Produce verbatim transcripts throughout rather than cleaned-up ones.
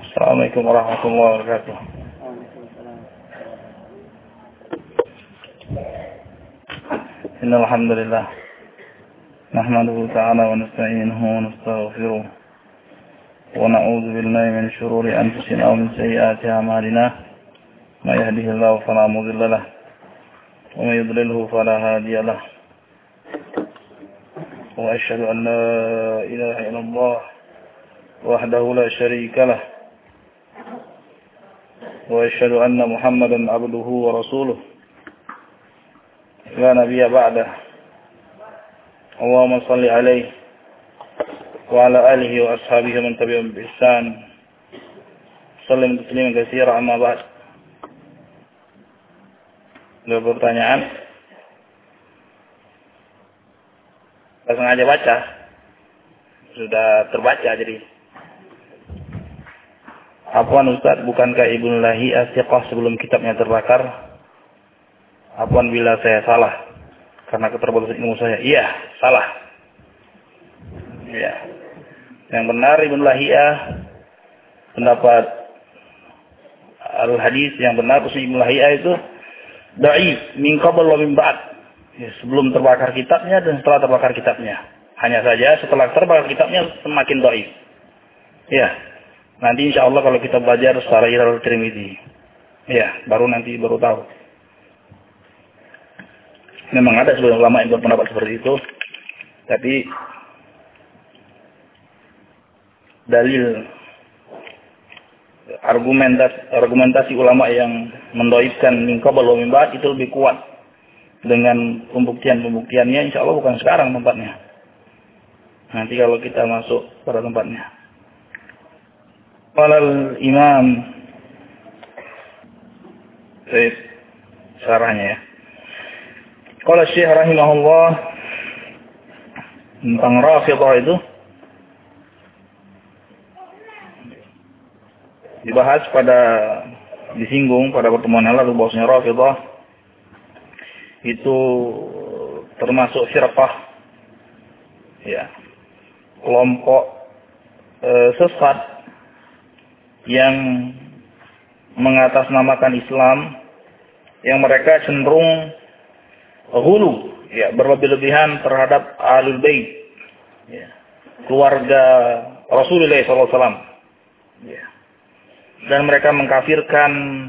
Assalamualaikum warahmatullahi wabarakatuh. Innal hamdalillah nahmaduhu ta'ala wa nasta'inuhu wa nastaghfiruh wa na'udzu billahi min shururi anfusina wa min sayyiati a'malina. May yahdihillahu fala mudilla lahu wa may yudlilhu fala hadiya lahu. Wa asyhadu an la ilaha illallah wahdahu la syarika lah wa asyhadu anna Muhammadan abduhu wa rasuluh la nabiyya ba'dah. Allahumma shalli alaihi wa ala alihi wa ashabihi man tabi'ahum bi ihsan. Sallim tasliman katsiran amma ba'd. Ada pertanyaan? Saya sengaja baca. Sudah terbaca jadi. Apaan Ustaz, bukankah Ibnu Lahiyah thiqah sebelum kitabnya terbakar? Apaan bila saya salah karena keterbatasan ilmu saya? Iya, salah. Iya. Yang benar Ibnu Lahiyah pendapat al-hadis yang benar usul Ibnu Lahiyah itu dhaif min qabl wa min ba'd. Ya, sebelum terbakar kitabnya dan setelah terbakar kitabnya. Hanya saja setelah terbakar kitabnya semakin dhaif. Ya. Nanti insya Allah kalau kita belajar secara Ilal Tirmidzi, ya baru nanti baru tahu. Memang ada sebagian ulama yang berpendapat seperti itu, tapi dalil argumentasi, argumentasi ulama yang mendoibkan min qabl wa min ba'd itu lebih kuat dengan pembuktian-pembuktiannya. Insya Allah bukan sekarang tempatnya. Nanti kalau kita masuk pada tempatnya. Qala al-Imam Baik, syarahnya ya. Qala Syekh rahimahullah tentang Rafidhah itu dibahas pada disinggung pada pertemuan yang lalu bahwasanya Rafidhah itu termasuk firqah ya, kelompok e, sesat yang mengatasnamakan Islam, yang mereka cenderung ghulu, ya, berlebih-lebihan terhadap Ahlul Bait, ya, keluarga Rasulullah shallallahu alaihi wasallam, ya, dan mereka mengkafirkan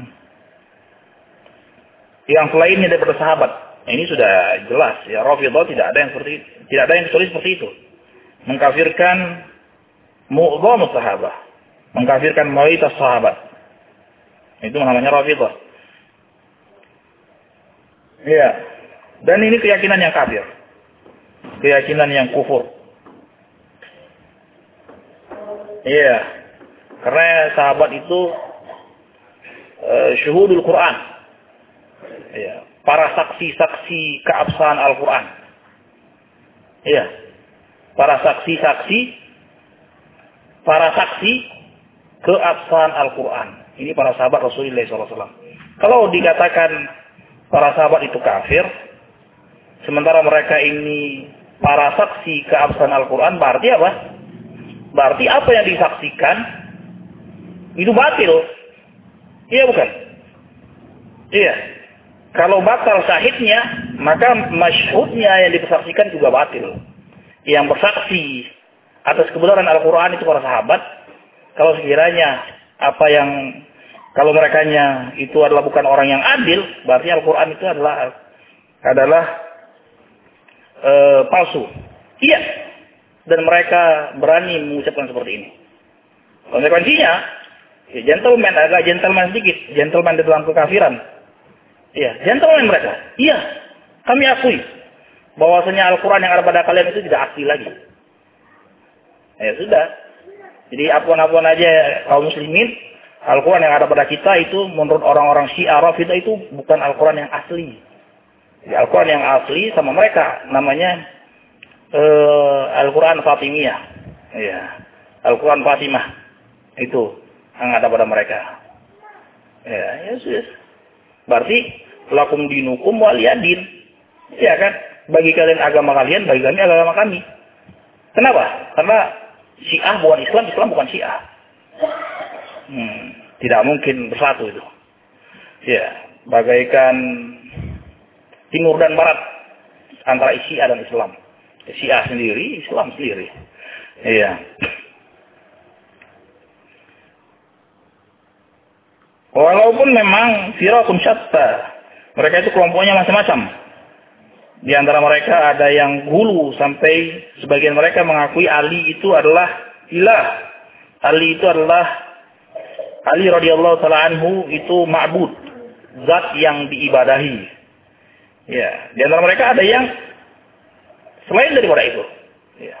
yang selainnya daripada sahabat. Ini sudah jelas, ya, Rafidhah tidak ada yang seperti tidak ada yang kecuali seperti itu, mengkafirkan mu'dhamus sahabat, mengkafirkan mayoritas sahabat. Itu namanya Rafidhah. Iya. Dan ini keyakinan yang kafir. Keyakinan yang kufur. Iya. Karena sahabat itu uh, syuhudul Quran. Iya. Para saksi-saksi keabsahan Al-Quran. Iya. Para saksi-saksi para saksi keabsahan Al-Quran. Ini para sahabat Rasulullah shallallahu alaihi wasallam. Kalau dikatakan para sahabat itu kafir, sementara mereka ini para saksi keabsahan Al-Quran, berarti apa? Berarti apa yang disaksikan itu batil. Iya bukan? Iya. Kalau batal syahidnya, maka masyhudnya yang disaksikan juga batil. Yang bersaksi atas kebenaran Al-Quran itu para sahabat. Kalau sekiranya apa yang kalau merekanya itu adalah bukan orang yang adil, berarti Al-Quran itu adalah adalah e, palsu. Iya. Dan mereka berani mengucapkan seperti ini. Konsekuensinya, ya, gentleman agak gentleman sedikit, gentleman di dalam kekafiran. Iya, gentleman mereka. Iya, kami akui bahwasanya Al-Quran yang ada pada kalian itu tidak asli lagi. Ya sudah. Jadi apuan-apuan aja kaum muslimin, Al-Quran yang ada pada kita itu menurut orang-orang Syiah Rafidhah itu bukan Al-Quran yang asli. Jadi Al-Quran yang asli sama mereka namanya uh, Al-Quran Fatimiyah. Ya. Al-Quran Fatimah itu yang ada pada mereka. Ya, ya sudah. Berarti lakum dinukum waliyadin. Ya kan? Bagi kalian agama kalian, bagi kami agama kami. Kenapa? Karena Syiah bukan Islam, Islam bukan Syiah. Hmm, tidak mungkin bersatu itu. Ya, bagaikan timur dan barat antara Syiah dan Islam. Syiah sendiri, Islam sendiri. Iya. Walaupun memang firaqun syatta, mereka itu kelompoknya macam-macam. Di antara mereka ada yang gulu sampai sebagian mereka mengakui Ali itu adalah ilah. Ali itu adalah Ali radhiyallahu taala anhu itu ma'bud, zat yang diibadahi. Ya, di antara mereka ada yang selain daripada itu. Ya.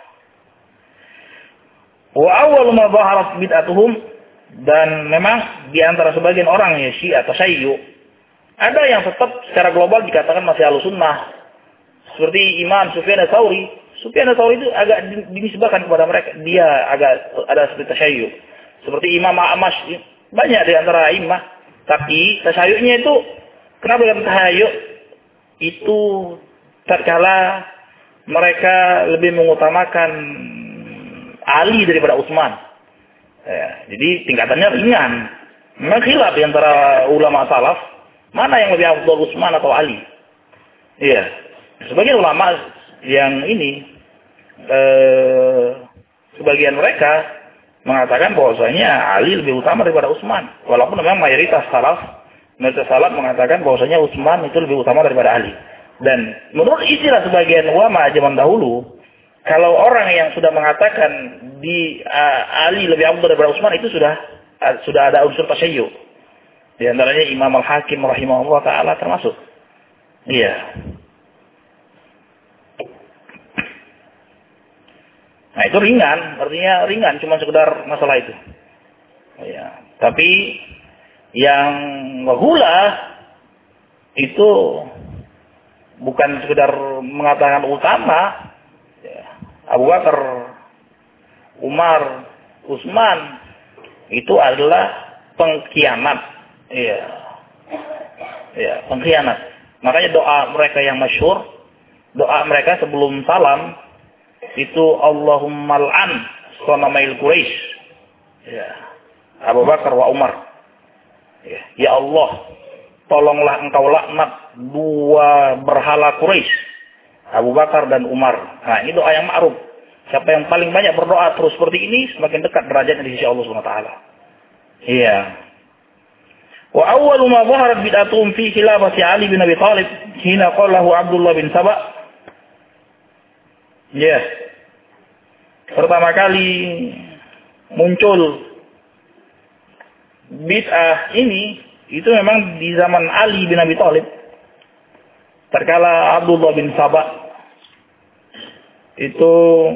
Wa awwalu ma dhaharat bid'atuhum, dan memang di antara sebagian orang ya Syiah atau Syai'u ada yang tetap secara global dikatakan masih Ahlussunnah. Seperti Imam Sufyan Ats-Tsauri. Sufyan Ats-Tsauri itu agak dinisbahkan kepada mereka, dia agak ada seperti Tasyayyu. Seperti Imam A'mash, banyak di antara imam, tapi tasyayu'nya itu kenapa dengan tasyayyu'? Itu tatkala mereka lebih mengutamakan Ali daripada Utsman. Ya, jadi tingkatannya ringan. Memang khilaf di antara ulama salaf, mana yang lebih afdal, Utsman atau Ali? Iya. Sebagian ulama yang ini eh, sebagian mereka mengatakan bahwasanya Ali lebih utama daripada Utsman. Walaupun memang mayoritas salaf, mayoritas salaf mengatakan bahwasanya Utsman itu lebih utama daripada Ali. Dan menurut istilah sebagian ulama zaman dahulu, kalau orang yang sudah mengatakan di uh, Ali lebih afdal daripada Utsman itu sudah uh, sudah ada unsur tasyayyu. Di antaranya Imam Al-Hakim rahimahullah taala termasuk. Iya. Nah itu ringan, artinya ringan, cuma sekedar masalah itu. Ya. Tapi yang menghula itu bukan sekedar mengatakan utama. Ya. Abu Bakar, Umar, Utsman itu adalah pengkhianat. Iya. Ya, pengkhianat. Makanya doa mereka yang masyhur, doa mereka sebelum salam itu Allahumma al'an sanamail Quraisy. Ya. Abu Bakar wa Umar. Ya, ya Allah, tolonglah engkau laknat dua berhala Quraisy, Abu Bakar dan Umar. Nah, ini doa yang ma'ruf. Siapa yang paling banyak berdoa terus seperti ini, semakin dekat derajatnya di sisi Allah Subhanahu wa taala. Iya. Wa awwalu ma dhaharat bid'atuhum fi khilafati Ali bin Abi Thalib hina qalahu Abdullah bin Saba. Ya. Yeah. Pertama kali muncul bid'ah ini itu memang di zaman Ali bin Abi Thalib. Terkala Abdullah bin Saba itu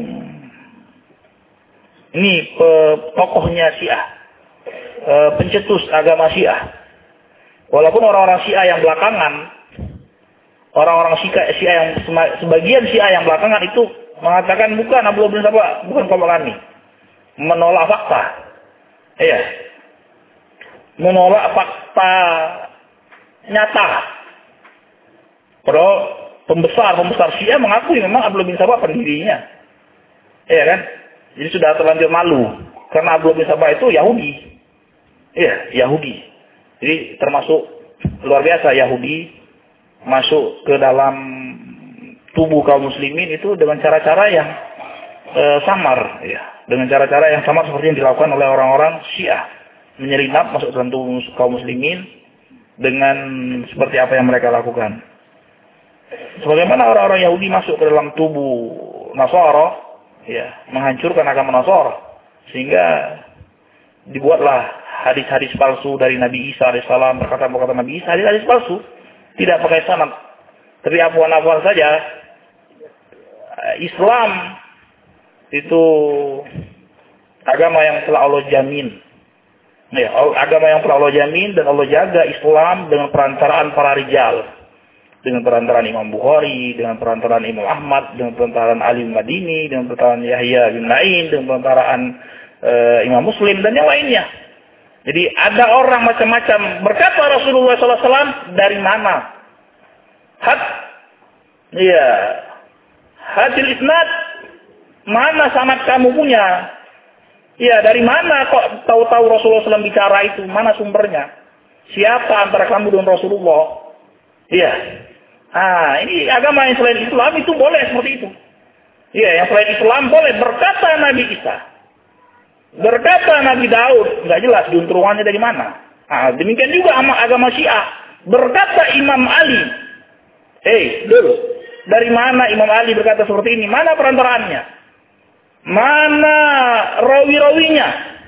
ini tokohnya Syiah, pencetus agama Syiah. Walaupun orang-orang Syiah yang belakangan, orang-orang Syiah yang sebagian Syiah yang belakangan itu mengatakan bukan Abdullah bin Saba, bukan Qabalani, menolak fakta, iya, menolak fakta nyata. Padahal pembesar-pembesar Syiah mengakui memang Abdullah bin Saba pendirinya, iya kan? Jadi sudah terlanjur malu karena Abdullah bin Saba itu Yahudi, iya, Yahudi. Jadi termasuk luar biasa Yahudi masuk ke dalam tubuh kaum muslimin itu dengan cara-cara yang e, samar, ya, dengan cara-cara yang samar seperti yang dilakukan oleh orang-orang Syiah, menyelinap masuk dalam tubuh kaum muslimin dengan seperti apa yang mereka lakukan. Sebagaimana orang-orang Yahudi masuk ke dalam tubuh Nasara, ya, menghancurkan agama Nasara, sehingga dibuatlah hadis-hadis palsu dari Nabi Isa alaihissalam, perkataan-perkataan Nabi Isa, hadis-hadis palsu, tidak pakai sanad, tapi afuan-afuan saja. Islam itu agama yang telah Allah jamin, ya, agama yang telah Allah jamin dan Allah jaga Islam dengan perantaraan para rijal, dengan perantaraan Imam Bukhari, dengan perantaraan Imam Ahmad, dengan perantaraan Ali bin Madini, dengan perantaraan Yahya bin Ma'in, dengan perantaraan uh, Imam Muslim dan yang lainnya. Jadi ada orang macam-macam. Berkata Rasulullah sallallahu alaihi wasallam, dari mana? Had, iya, hadil isnad, mana sanad kamu punya? Iya, dari mana kok tahu-tahu Rasulullah shallallahu alaihi wasallam bicara itu? Mana sumbernya? Siapa antara kamu dan Rasulullah? Iya. Ah, ini agama yang selain Islam itu boleh seperti itu. Iya, yang selain Islam boleh. Berkata Nabi Isa. Berkata Nabi Daud. Nggak jelas juntrungannya dari mana. Ah, demikian juga agama Syiah. Berkata Imam Ali. Eh, dulu. Dari mana Imam Ali berkata seperti ini? Mana perantaraannya? Mana rawi-rawinya?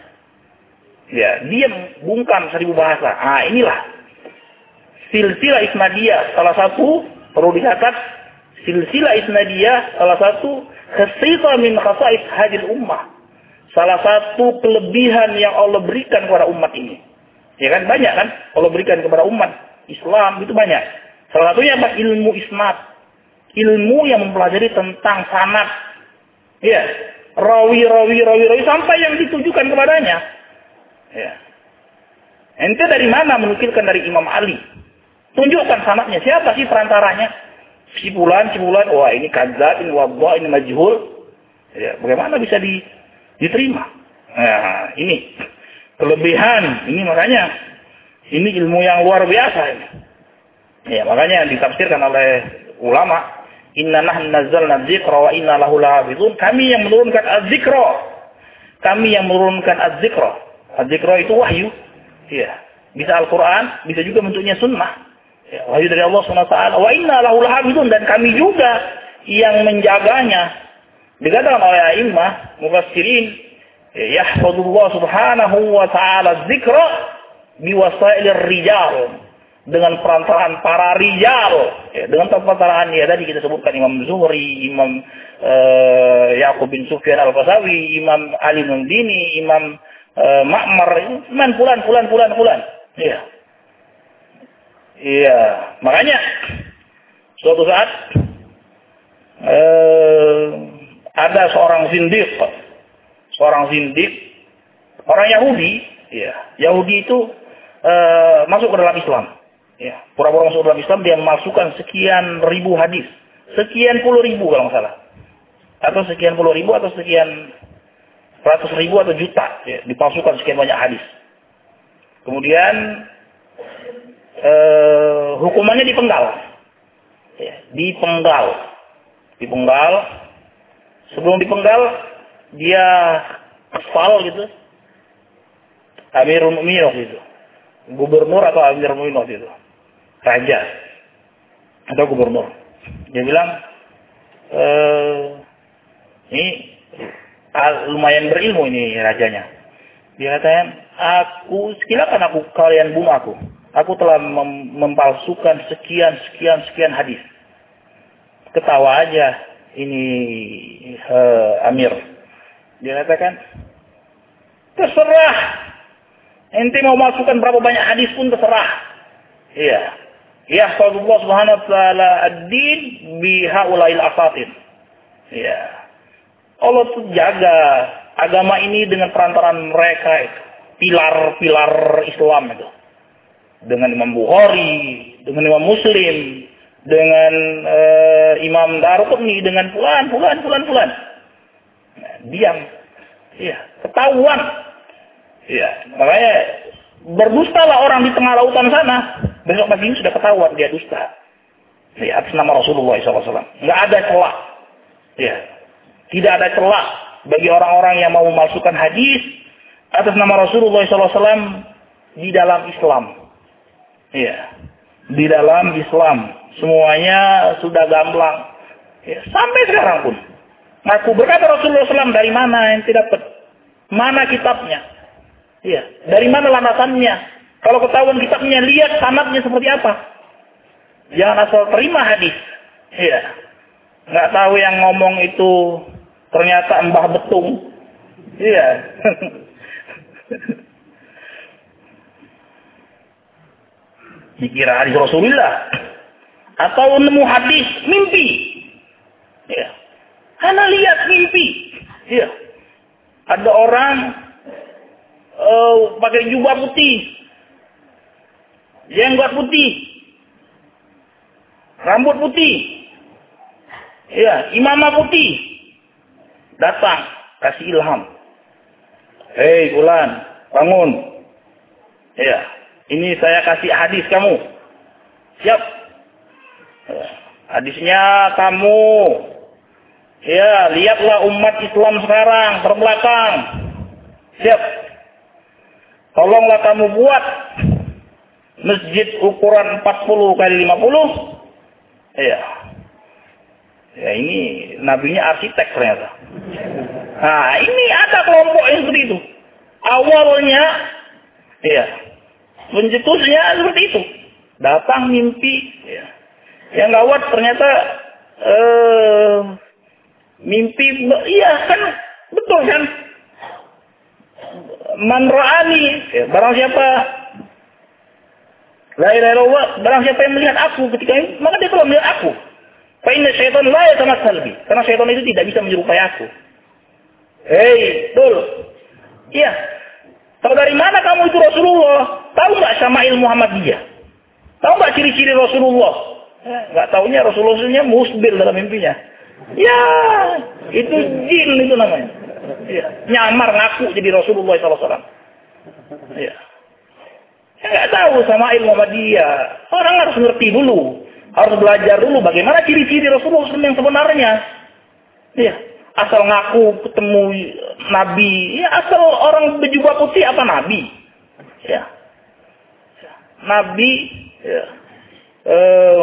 Ya, diam, bungkam seribu bahasa. Ah, inilah silsilah isnadiyah. Salah satu perlu dicatat, silsilah isnadiyah salah satu khasisah min khasais hadil ummah. Salah satu kelebihan yang Allah berikan kepada umat ini. Ya kan, banyak kan Allah berikan kepada umat Islam itu banyak. Salah satunya apa? Ilmu isnad. Ilmu yang mempelajari tentang sanad. Ya, rawi, rawi, rawi, rawi sampai yang ditujukan kepadanya. Ya. Ente dari mana menukilkan dari Imam Ali? Tunjukkan sanadnya. Siapa sih perantaranya? Si fulan, si fulan. Wah, ini kadzab, ini wadha, ini majhul. Ya, bagaimana bisa di, diterima? Nah, ini kelebihan. Ini makanya ini ilmu yang luar biasa ini. Ya, makanya ditafsirkan oleh ulama, inna nahnu nazzalna dzikra wa inna lahu lahafizun. Kami yang menurunkan az-dzikra. Kami yang menurunkan az-dzikra. Az-dzikra itu wahyu. Ya. Bisa Al-Qur'an, bisa juga bentuknya sunnah. Ya, wahyu dari Allah Subhanahu wa taala. Wa inna lahu lahafizun, dan kami juga yang menjaganya. Dikatakan oleh a'immah mufassirin, yahfazullah subhanahu wa ta'ala dzikra biwasailir rijal. Dengan perantaraan para rijal, ya, dengan perantaraan ya tadi kita sebutkan Imam Zuhri, Imam uh, Yaqub bin Sufyan Al-Fasawi, Imam Ali bin Dini, Imam uh, Ma'mar, Imam fulan fulan fulan fulan. Iya. Iya, makanya suatu saat uh, ada seorang zindiq, seorang zindiq, orang Yahudi, ya, Yahudi itu uh, masuk ke dalam Islam. Ya, pura-pura masuk dalam Islam, dia memasukkan sekian ribu hadis. Sekian puluh ribu kalau nggak salah. Atau sekian puluh ribu, atau sekian ratus ribu, atau juta. Ya, dipalsukan sekian banyak hadis. Kemudian, eh, hukumannya dipenggal. Ya, dipenggal. Dipenggal. Sebelum dipenggal, dia kesal gitu. Amirul Mu'minin gitu. Gubernur atau Amirul Mu'minin gitu. Raja atau gubernur. Dia bilang, e, ini lumayan berilmu ini rajanya. Dia katakan, aku silakan aku kalian bunuh aku. Aku telah mem mempalsukan sekian sekian sekian hadis. Ketawa aja ini uh, Amir. Dia katakan, terserah. Ente mau masukkan berapa banyak hadis pun terserah. Iya. Ya, Allah Subhanahu wa taala ad-din bi haulail asatin. Ya. Allah tuh jaga agama ini dengan perantaraan mereka itu. Pilar-pilar Islam itu. Dengan Imam Bukhari, dengan Imam Muslim, dengan uh, Imam Darqutni, dengan fulan, fulan, fulan, fulan. Nah, diam. Iya, ketahuan. Iya, makanya berdustalah orang di tengah lautan sana. Besok pagi ini sudah ketahuan dia dusta. Ya, atas nama Rasulullah shallallahu alaihi wasallam. Nggak ada celah. Ya. Tidak ada celah bagi orang-orang yang mau memalsukan hadis atas nama Rasulullah shallallahu alaihi wasallam di dalam Islam. Ya. Di dalam Islam. Semuanya sudah gamblang. Ya. Sampai sekarang pun. Aku berkata Rasulullah shallallahu alaihi wasallam, dari mana yang tidak dapat? Mana kitabnya? Ya. Dari mana landasannya? Kalau ketahuan kitabnya, lihat sanadnya seperti apa. Jangan asal terima hadis. Iya. Nggak tahu yang ngomong itu ternyata Mbah Betung. Iya. Dikira hadis Rasulullah. Atau nemu hadis mimpi. Iya. Karena lihat mimpi. Iya. Ada orang uh, pakai jubah putih. Jenggot putih, rambut putih, ya, imamah putih, datang kasih ilham. Hei Fulan, bangun. Ya, ini saya kasih hadis kamu. Siap. Ya. Hadisnya kamu. Ya, lihatlah umat Islam sekarang terbelakang. Siap. Tolonglah kamu buat masjid ukuran empat puluh kali lima puluh. Iya. Ya ini nabinya arsitek ternyata. Nah, ini ada kelompok yang seperti itu. Awalnya, iya, pencetusnya seperti itu. Datang mimpi, ya. Yang gawat ternyata eh, mimpi, iya kan, betul kan? Man ra'ani, ya, barang siapa, la ilaha illallah, barang siapa yang melihat aku ketika ini, maka dia telah melihat aku. Fa inna syaitan la yatamassal bi, karena syaitan itu tidak bisa menyerupai aku. Hei, dul. Iya. Tahu dari mana kamu itu Rasulullah? Tahu nggak Syama'il Muhammadiyah? Tahu nggak ciri-ciri Rasulullah? Eh, nggak taunya Rasulullahnya musbil dalam mimpinya. Ya, itu jin itu namanya. Ya, nyamar ngaku jadi Rasulullah shallallahu alaihi wasallam. Ya. Saya nggak tahu Syama'il Muhammadiyah. Orang harus ngerti dulu. Harus belajar dulu bagaimana ciri-ciri Rasulullah yang sebenarnya. Iya. Asal ngaku ketemu Nabi. Ya, asal orang berjubah putih apa Nabi? Ya. Nabi. Ya. Eh,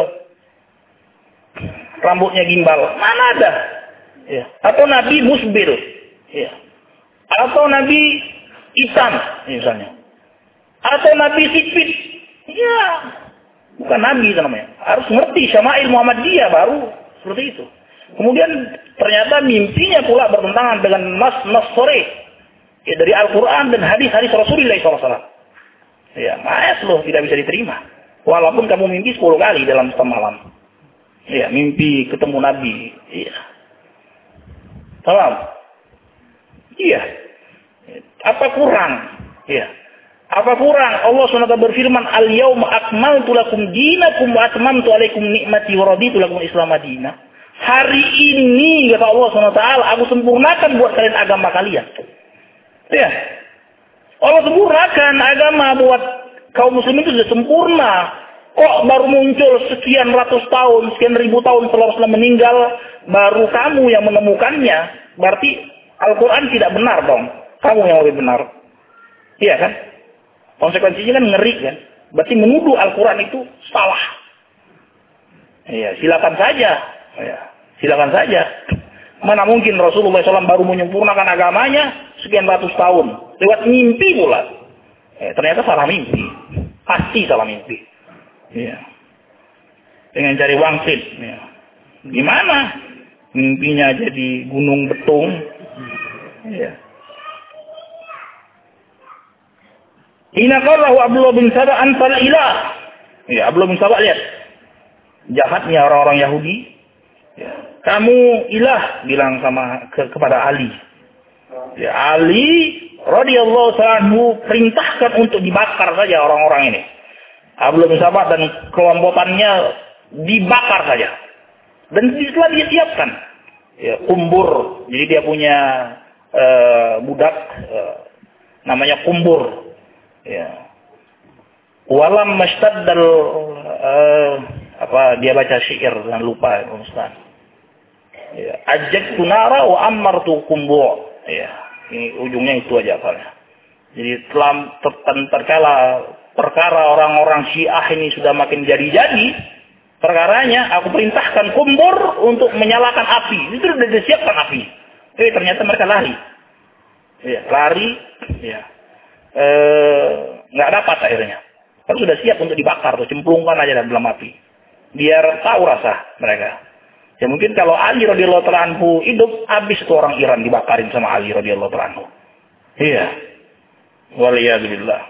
rambutnya gimbal. Mana ada? Ya. Atau Nabi musbil. Ya. Atau Nabi hitam misalnya. Atau Nabi sipit. Ya. Bukan Nabi itu namanya. Harus ngerti Syama'il Muhammadiyah baru seperti itu. Kemudian ternyata mimpinya pula bertentangan dengan nas-nas sore. Ya, dari Al-Quran dan hadis-hadis Rasulullah shallallahu alaihi wasallam. Ya, maes loh tidak bisa diterima. Walaupun kamu mimpi sepuluh kali dalam semalam. Ya, mimpi ketemu Nabi. Iya. Salam. Iya. Apa kurang? Iya. Apa kurang? Allah subhanahu wa taala berfirman, "Al-yauma akmaltu lakum dinakum wa atmamtu alaikum ni'mati wa raditu lakum Islam madinah." Hari ini kata Allah subhanahu wa taala, aku sempurnakan buat kalian agama kalian. Ya. Allah sempurnakan agama buat kaum muslimin itu sudah sempurna. Kok baru muncul sekian ratus tahun, sekian ribu tahun setelah Rasulullah meninggal, baru kamu yang menemukannya? Berarti Al-Quran tidak benar dong. Kamu yang lebih benar. Iya kan? Konsekuensinya kan ngeri kan? Berarti menuduh Al-Quran itu salah. Iya, silakan saja. Ya, silakan saja. Mana mungkin Rasulullah shallallahu alaihi wasallam baru menyempurnakan agamanya sekian ratus tahun. Lewat mimpi pula. Ya, ternyata salah mimpi. Pasti salah mimpi. Ya. Dengan cari wangsit. Ya. Gimana? Mimpinya jadi gunung betung. Ya. Inaqallahu Abdullah bin Saba antal ilah. Ya, Abdullah bin Saba lihat. Jahatnya orang-orang Yahudi. Ya. Kamu ilah bilang sama ke, kepada Ali. Ya, Ali radhiyallahu anhu perintahkan untuk dibakar saja orang-orang ini. Abdullah bin Saba dan kelompokannya dibakar saja. Dan setelah dia siapkan ya, kumbur. Jadi dia punya uh, budak uh, namanya kumbur. Ya. Walam mastaddal uh, apa dia baca syair jangan lupa Ustaz. Ya, ajjaktu nara wa amartu kumbu. Ya, ini ujungnya itu aja Pak. Jadi telah terkala perkara orang-orang Syiah ini sudah makin jadi-jadi, perkaranya aku perintahkan kumbur untuk menyalakan api. Itu sudah disiapkan api. Eh ternyata mereka lari. Ya, lari, ya. Eh, nggak dapat akhirnya. Kan sudah siap untuk dibakar tuh, cemplungkan aja dalam api. Biar tahu rasa mereka. Ya mungkin kalau Ali radhiyallahu ta'ala anhu hidup, habis tuh orang Iran dibakarin sama Ali radhiyallahu ta'ala anhu. Iya. Waliyadzubillah.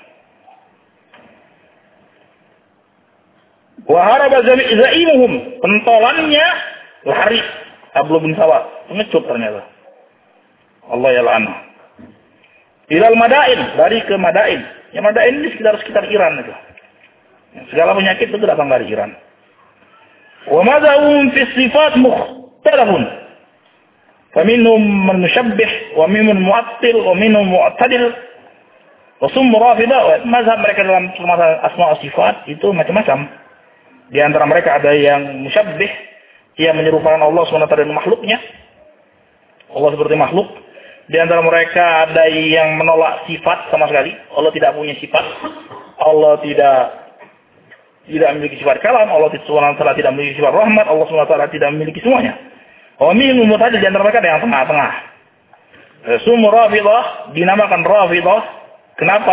Wa haraba zaimuhum, pentolannya lari. Abdullah bin Saba pengecut ternyata. Allah ya la'anah. Ilal Madain, lari ke Madain. Ya Madain ini sekitar-sekitar Iran itu. Segala penyakit itu datang dari Iran. Wa madzahum fi sifat mukhtalafun. Faminhum man musyabbih wa minhum mu'attil wa minhum mu'tadil. Wa summu Rafidah, mazhab mereka dalam masalah asma wa sifat itu macam-macam. Di antara mereka ada yang musyabbih, yang menyerupakan Allah subhanahu wa taala dengan makhluknya. Allah seperti makhluk. Di antara mereka ada yang menolak sifat sama sekali. Allah tidak punya sifat. Allah tidak tidak memiliki sifat kalam. Allah subhanahu wa taala tidak memiliki sifat rahmat. Allah subhanahu wa taala tidak memiliki semuanya. Wa minhum mu'tadil, di antara mereka ada yang tengah-tengah. Sumur Rafidah dinamakan Rafidah. Kenapa?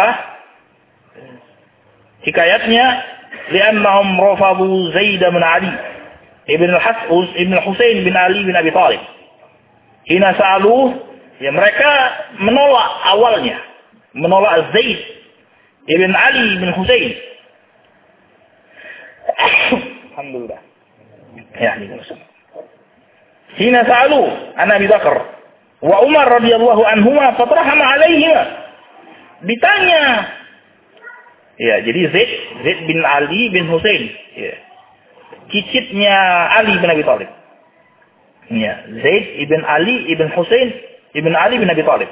Hikayatnya, li'annahum rafadu Zaid bin Ali ibn al-Hasan ibn Husain bin Ali bin Abi Thalib. Hina sa'aluh, ya mereka menolak awalnya, menolak Zaid ibn Ali bin Husain. Alhamdulillah. Ya, ini maksud. Hina sa'aluh an Abi Bakar wa Umar radhiyallahu anhuma fatrahama alaihima. Ditanya. Ya, jadi Zaid, Zaid bin Ali bin Husain. Ya. Cicitnya Ali bin Abi Thalib. Ya, Zaid ibn Ali ibn Husain ibn Ali bin Abi Thalib.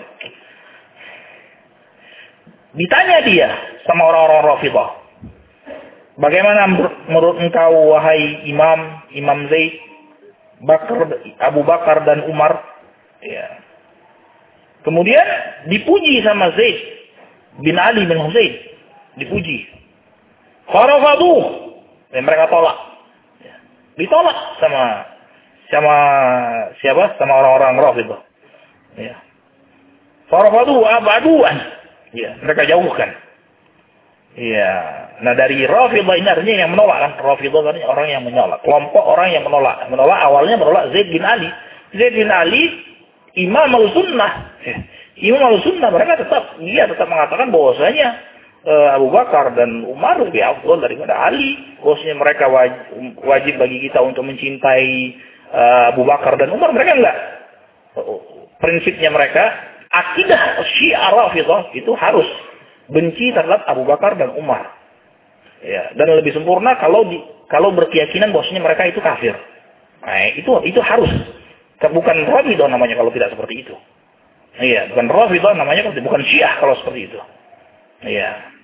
Ditanya dia sama orang-orang Rafidah. Bagaimana menurut engkau wahai Imam, Imam Zaid, Bakar, Abu Bakar dan Umar? Ya. Kemudian dipuji sama Zaid bin Ali bin Husain. Dipuji. Farafadu. Dan mereka tolak. Ya. Ditolak sama sama siapa? Sama orang-orang Rafidah. Ya. Farafadu abaduan. Ya, mereka jauhkan. Ya. Nah, dari Rafidah ini artinya yang menolak kan? Rafidah artinya orang yang menolak. Kelompok orang yang menolak. Menolak awalnya menolak Zaid bin Ali. Zaid bin Ali Imam al-Sunnah. Ya. Imam al-Sunnah, mereka tetap dia tetap mengatakan bahwasanya Abu Bakar dan Umar lebih afdal daripada Ali. Bahwasanya mereka wajib, wajib bagi kita untuk mencintai uh, Abu Bakar dan Umar. Mereka enggak. Prinsipnya mereka, akidah Syiah Rafidah itu harus benci terhadap Abu Bakar dan Umar. Ya, dan lebih sempurna kalau di, kalau berkeyakinan bahwasanya mereka itu kafir. Nah, itu itu harus. Bukan Rafidah namanya kalau tidak seperti itu. Iya, bukan Rafidah namanya, bukan Syiah kalau seperti itu. Iya.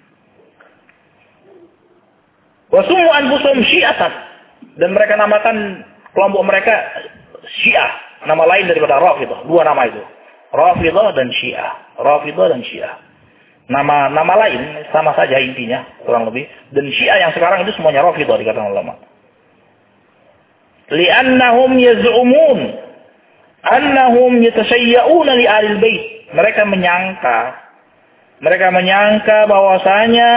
Wasumu anfusum syi'atan, dan mereka namakan kelompok mereka Syiah, nama lain daripada Rafidah. Dua nama itu, Rafidah dan Syiah. Rafidah dan Syiah. Nama nama lain sama saja intinya kurang lebih. Dan Syiah yang sekarang itu semuanya Rafidah dikatakan ulama. Li'annahum yaz'umun annahum yatashayya'una li ahlil bait. Mereka menyangka mereka menyangka bahwasanya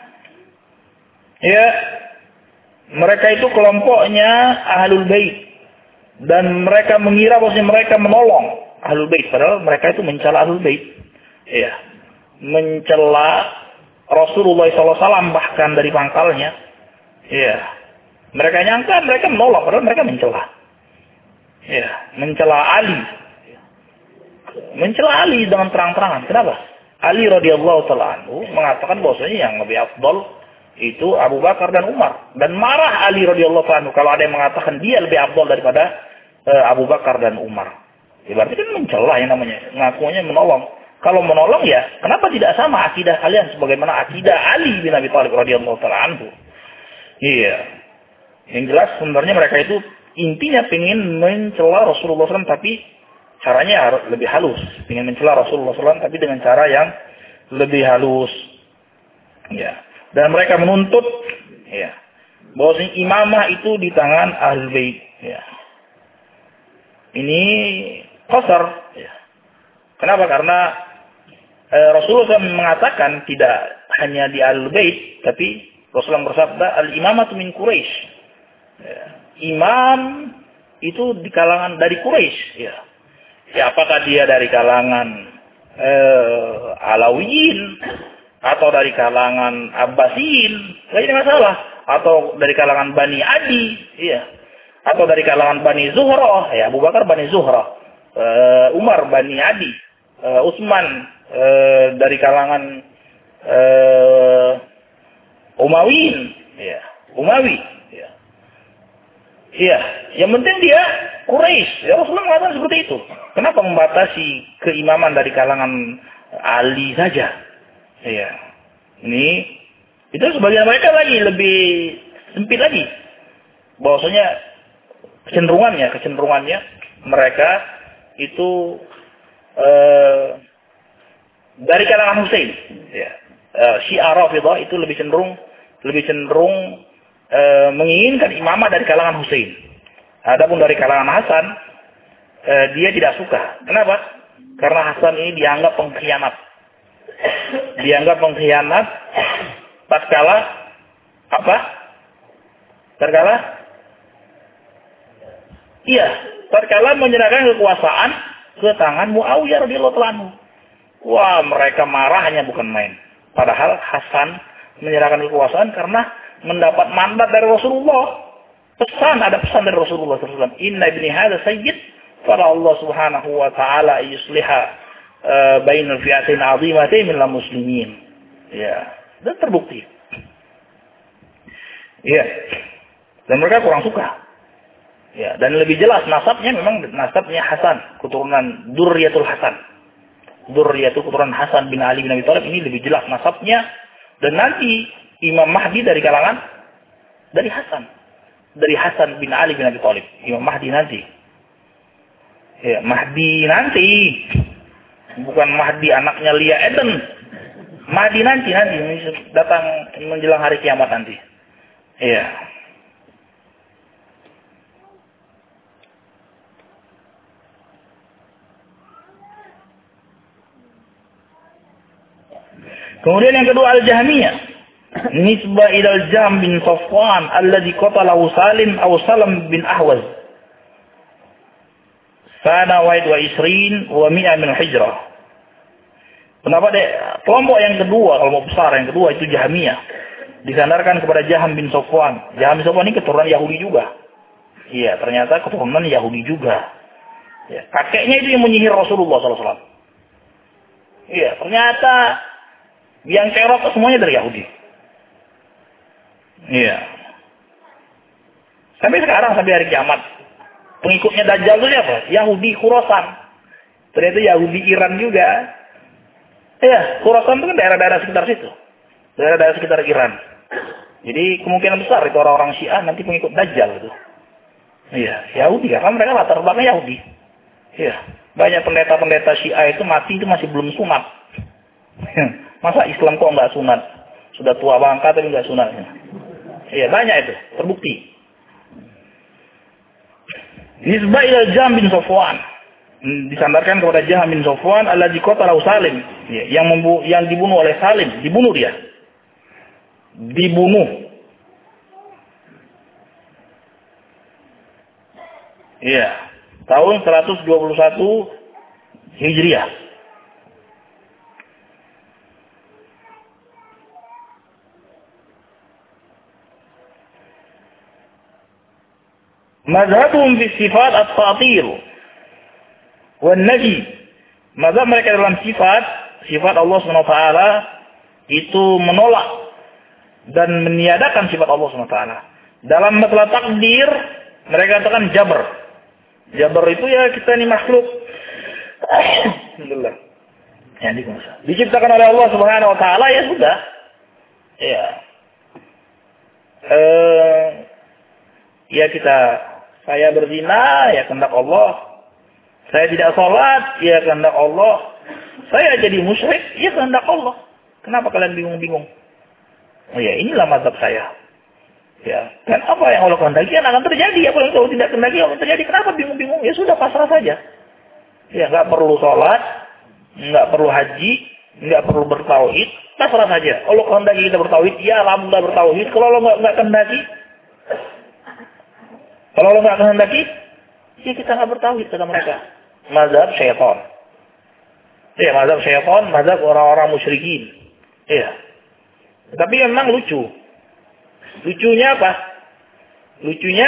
ya, mereka itu kelompoknya Ahlul Bait. Dan mereka mengira bahwa mereka menolong Ahlul Bait. Padahal mereka itu mencela Ahlul Bait. Ya, mencela Rasulullah shallallahu alaihi wasallam bahkan dari pangkalnya. Ya, mereka nyangka mereka menolong. Padahal mereka mencela. Ya, mencela Ali. Mencela Ali dengan terang-terangan. Kenapa? Ali radhiyallahu taala anhu mengatakan bahwasanya yang lebih afdal itu Abu Bakar dan Umar, dan marah Ali radhiyallahu anhu kalau ada yang mengatakan dia lebih afdal daripada uh, Abu Bakar dan Umar. Ya, berarti kan mencela yang namanya, ngakunya menolong. Kalau menolong ya, kenapa tidak sama akidah kalian sebagaimana akidah Ali bin Abi Thalib radhiyallahu taala anhu? Iya. Yang jelas sebenarnya mereka itu intinya pengen mencela Rasulullah shallallahu alaihi wasallam, tapi caranya harus lebih halus. Pengen mencela Rasulullah shallallahu alaihi wasallam tapi dengan cara yang lebih halus. Ya. Dan mereka menuntut ya, bahwa imamah itu di tangan Ahlul Bait. Ya. Ini qasar. Ya. Kenapa? Karena eh, Rasulullah shallallahu alaihi wasallam mengatakan tidak hanya di Ahlul Bait, tapi Rasulullah bersabda, al-imamatu min Quraisy. Ya. Imam itu di kalangan dari Quraisy. Ya. Ya, apakah dia dari kalangan eh, Alawiyin atau dari kalangan Abbasiyin, nggak jadi masalah. Atau dari kalangan Bani Adi, iya. Atau dari kalangan Bani Zuhrah, ya Abu Bakar Bani Zuhrah, uh, Umar Bani Adi, uh, Utsman uh, dari kalangan uh, Umawiyin, ya Umawi, ya. Iya, yang penting dia Quraisy. Ya Rasulullah mengatakan seperti itu. Kenapa membatasi keimaman dari kalangan Ali saja? Ya. Ini itu sebagian mereka lagi lebih sempit lagi. Bahwasanya kecenderungannya, kecenderungannya mereka itu eh, dari kalangan Husain. Ya. Eh, Syiah Rafidhah itu lebih cenderung lebih cenderung eh, menginginkan imamah dari kalangan Husain. Adapun dari kalangan Hasan, eh, dia tidak suka. Kenapa? Karena Hasan ini dianggap pengkhianat. Dianggap pengkhianat tatkala apa? Tatkala? Iya, tatkala menyerahkan kekuasaan ke tangan Muawiyah radhiyallahu anhu. Wah, mereka marahnya bukan main. Padahal Hasan menyerahkan kekuasaan karena mendapat mandat dari Rasulullah. Pesan, ada pesan dari Rasulullah shallallahu alaihi wasallam. Inna ibni hadha sayyid. Fala Allah subhanahu wa ta'ala yusliha uh, bainal fi'atain azimatain minal muslimin. Ya. Dan terbukti. Ya. Dan mereka kurang suka. Ya. Dan lebih jelas nasabnya memang nasabnya Hasan. Keturunan Durriyatul Hasan. Durriyatul keturunan Hasan bin Ali bin Abi Thalib. Ini lebih jelas nasabnya. Dan nanti Imam Mahdi dari kalangan dari Hasan. Dari Hasan bin Ali bin Abi Thalib. Imam Mahdi nanti. Ya, Mahdi nanti. Bukan Mahdi anaknya Lia Eden. Mahdi nanti, nanti. Datang menjelang hari kiamat nanti. Iya. Kemudian yang kedua Al-Jahmiyah. Nisbah ilal Jahm bin Safwan alladhi qatalahu Salim aw Salam bin Ahwaz. Sana waid wa isrin wa mi'a min hijrah. Kenapa deh? Kelompok yang kedua, kelompok besar yang kedua itu Jahmiyah. Disandarkan kepada Jahm bin Safwan. Jahm bin Safwan ini keturunan Yahudi juga. Iya, ternyata keturunan Yahudi juga. Ya, kakeknya itu yang menyihir Rasulullah shallallahu alaihi wasallam. Iya, ternyata yang cerok semuanya dari Yahudi. Iya. Sampai sekarang, sampai hari kiamat. Pengikutnya Dajjal itu siapa? Yahudi Khurasan. Ternyata Yahudi Iran juga. Iya, Khurasan itu kan daerah-daerah sekitar situ. Daerah-daerah sekitar Iran. Jadi kemungkinan besar itu orang-orang Syiah nanti pengikut Dajjal itu. Iya, Yahudi. Karena mereka latar belakang Yahudi. Iya. Banyak pendeta-pendeta Syiah itu mati itu masih belum sunat. Masa Islam kok nggak sunat? Sudah tua bangka tapi nggak sunat. Iya, banyak itu. Terbukti. Nisbah ila Jahm bin Safwan. Disandarkan kepada Jahm bin Safwan alladzi qatalahu Salim. Ya, yang membu yang dibunuh oleh Salim. Dibunuh dia. Dibunuh. Iya. Tahun seratus dua puluh satu Hijriah. Mazhabum fi sifat at-ta'til wan nafi. Mazhab mereka dalam sifat, sifat Allah Subhanahu wa taala itu menolak dan meniadakan sifat Allah Subhanahu wa taala. Dalam masalah takdir, mereka katakan jabr. Jabr itu ya kita ini makhluk. Alhamdulillah. Ya, diciptakan oleh Allah Subhanahu wa taala ya sudah. Ya. Eh ya kita saya berzina, ya kehendak Allah. Saya tidak sholat, ya kehendak Allah. Saya jadi musyrik, ya kehendak Allah. Kenapa kalian bingung-bingung? Oh ya, inilah mazhab saya. Ya, dan apa yang Allah kehendaki akan terjadi. Apa yang Allah tidak kehendaki akan terjadi. Kenapa bingung-bingung? Ya sudah, pasrah saja. Ya, nggak perlu sholat, nggak perlu haji, nggak perlu bertauhid, pasrah saja. Allah kehendaki kita bertauhid, ya alhamdulillah bertauhid. Kalau Allah nggak nggak kehendaki, kalau Allah nggak kehendaki, ya kita nggak bertauhid, kata mereka. Mazhab syaitan. Ya, mazhab syaitan, mazhab orang-orang musyrikin. Iya. Tapi memang lucu. Lucunya apa? Lucunya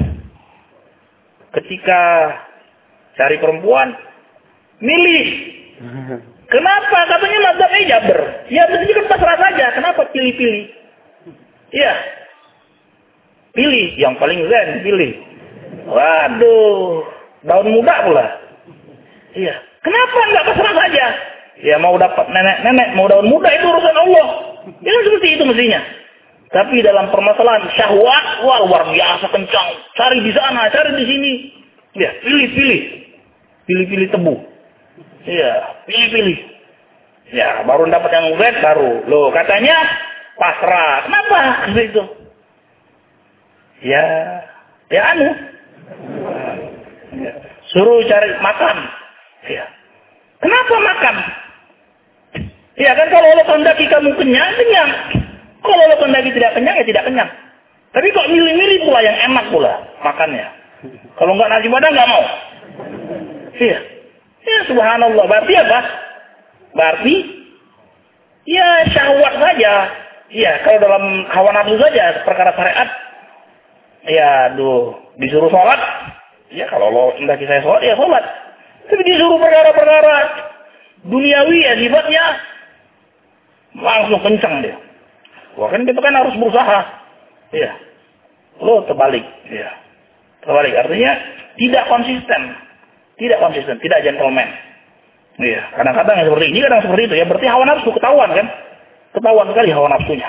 ketika cari perempuan, milih. Kenapa? Katanya mazhabnya jabr. Ya, berarti kan pasrah saja. Kenapa pilih-pilih? Iya. Pilih. Yang paling zen, pilih. Waduh. Daun muda pula. Iya. Kenapa nggak pasrah saja? Ya mau dapat nenek-nenek, mau daun muda itu urusan Allah. Ya seperti itu mestinya. Tapi dalam permasalahan syahwat, wah luar biasa kencang. Cari di sana, cari di sini. Ya, pilih-pilih. Pilih-pilih tebu. Iya, pilih-pilih. Ya, baru dapat yang red baru. Loh, katanya pasrah. Kenapa itu? Ya, ya anu. Ya. Suruh cari makan. Ya. Kenapa makan? Ya kan kalau Allah kehendaki kamu kenyang, kenyang. Kalau Allah kehendaki tidak kenyang, ya tidak kenyang. Tapi kok milih-milih pula yang enak pula makannya. Kalau nggak nasi padang nggak mau. Iya. Ya subhanallah. Berarti apa? Berarti ya syahwat saja. Ya kalau dalam hawa nafsu saja perkara syariat. Ya aduh disuruh sholat. Ya kalau Allah kehendaki saya sholat, ya sholat. Tapi disuruh perkara-perkara duniawi ya sifatnya langsung kencang dia. Wah kan kita kan harus berusaha. Iya. Lo terbalik. Iya. Terbalik. Artinya tidak konsisten. Tidak konsisten. Tidak gentleman. Iya. Kadang-kadang yang seperti ini, kadang seperti itu. Ya berarti hawa nafsu ketahuan kan. Ketahuan sekali hawa nafsunya.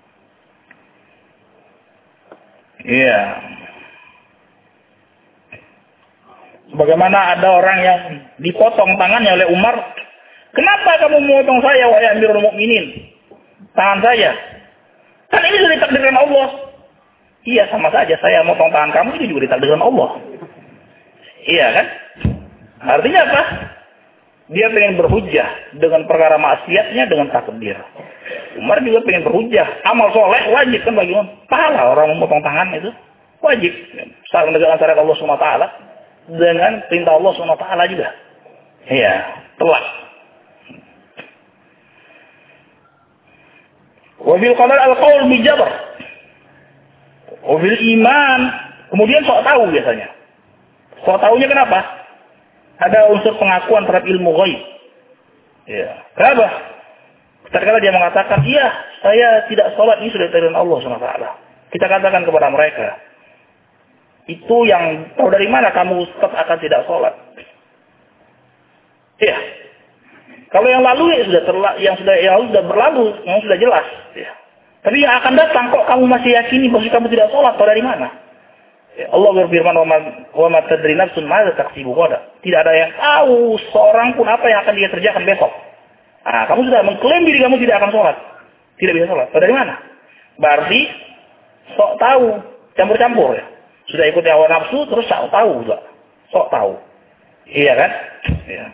Iya. Bagaimana ada orang yang dipotong tangannya oleh Umar. Kenapa kamu memotong saya, wahai Amirul Mukminin? Tangan saya. Kan ini sudah ditakdirkan Allah. Iya, sama saja. Saya motong tangan kamu, ini juga ditakdirkan Allah. Iya kan? Artinya apa? Dia pengen berhujjah dengan perkara maksiatnya dengan takdir. Umar juga pengen berhujjah. Amal soleh wajib kan bagi pahala orang memotong tangan itu. Wajib. Salah menegakkan syariat Allah subhanahu wa taala dengan perintah Allah subhanahu wa taala juga. Iya, telak. Wabil qadar al-qaul bijabar. Wabil iman. Kemudian sok tahu biasanya. Sok tahunya kenapa? Ada unsur pengakuan terhadap ilmu ghaib. Ya. Kenapa? Terkala dia mengatakan, iya, saya tidak sholat, ini sudah ditakdirkan Allah subhanahu wa taala. Kita katakan kepada mereka, itu yang tahu dari mana kamu tetap akan tidak sholat? Iya. Kalau yang lalu ya sudah terla, yang sudah yang sudah berlalu, yang sudah jelas. Ya. Tapi yang akan datang kok kamu masih yakini bahwa kamu tidak sholat? Tahu dari mana? Ya, Allah berfirman, wa ma tadri nafsun ma taksibu ghadan. Tidak ada yang tahu seorang pun apa yang akan dia kerjakan besok. Nah, kamu sudah mengklaim diri kamu tidak akan sholat, tidak bisa sholat. Tahu dari mana? Berarti sok tahu, campur-campur ya. Sudah ikut hawa nafsu terus sok tahu juga, sok tahu. Iya kan? Iya.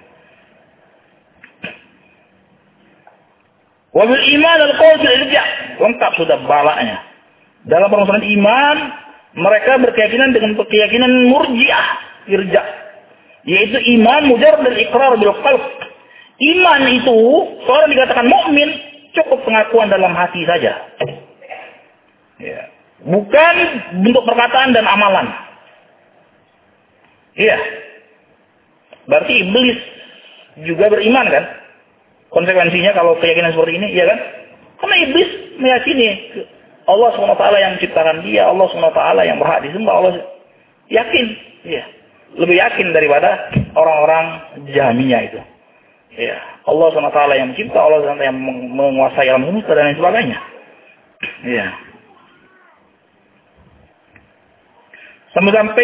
Wabil iman al-qaul bil irja. Lengkap sudah balaknya. Dalam permasalahan iman, mereka berkeyakinan dengan keyakinan murji'ah, irja. Yaitu iman mujarrad dari iqrar bil qalb. Iman itu seorang dikatakan mukmin cukup pengakuan dalam hati saja. Ya. Bukan bentuk perkataan dan amalan. Iya. Berarti iblis juga beriman kan? Konsekuensinya kalau keyakinan seperti ini, iya kan? Karena iblis meyakini Allah subhanahu wa taala yang menciptakan dia, Allah subhanahu wa taala yang berhak disembah, Allah yakin, iya. Lebih yakin daripada orang-orang Jahmiyah itu. Iya, Allah subhanahu wa taala yang mencipta, Allah subhanahu wa taala yang menguasai alam semesta dan lain sebagainya. Iya. Sampai-sampai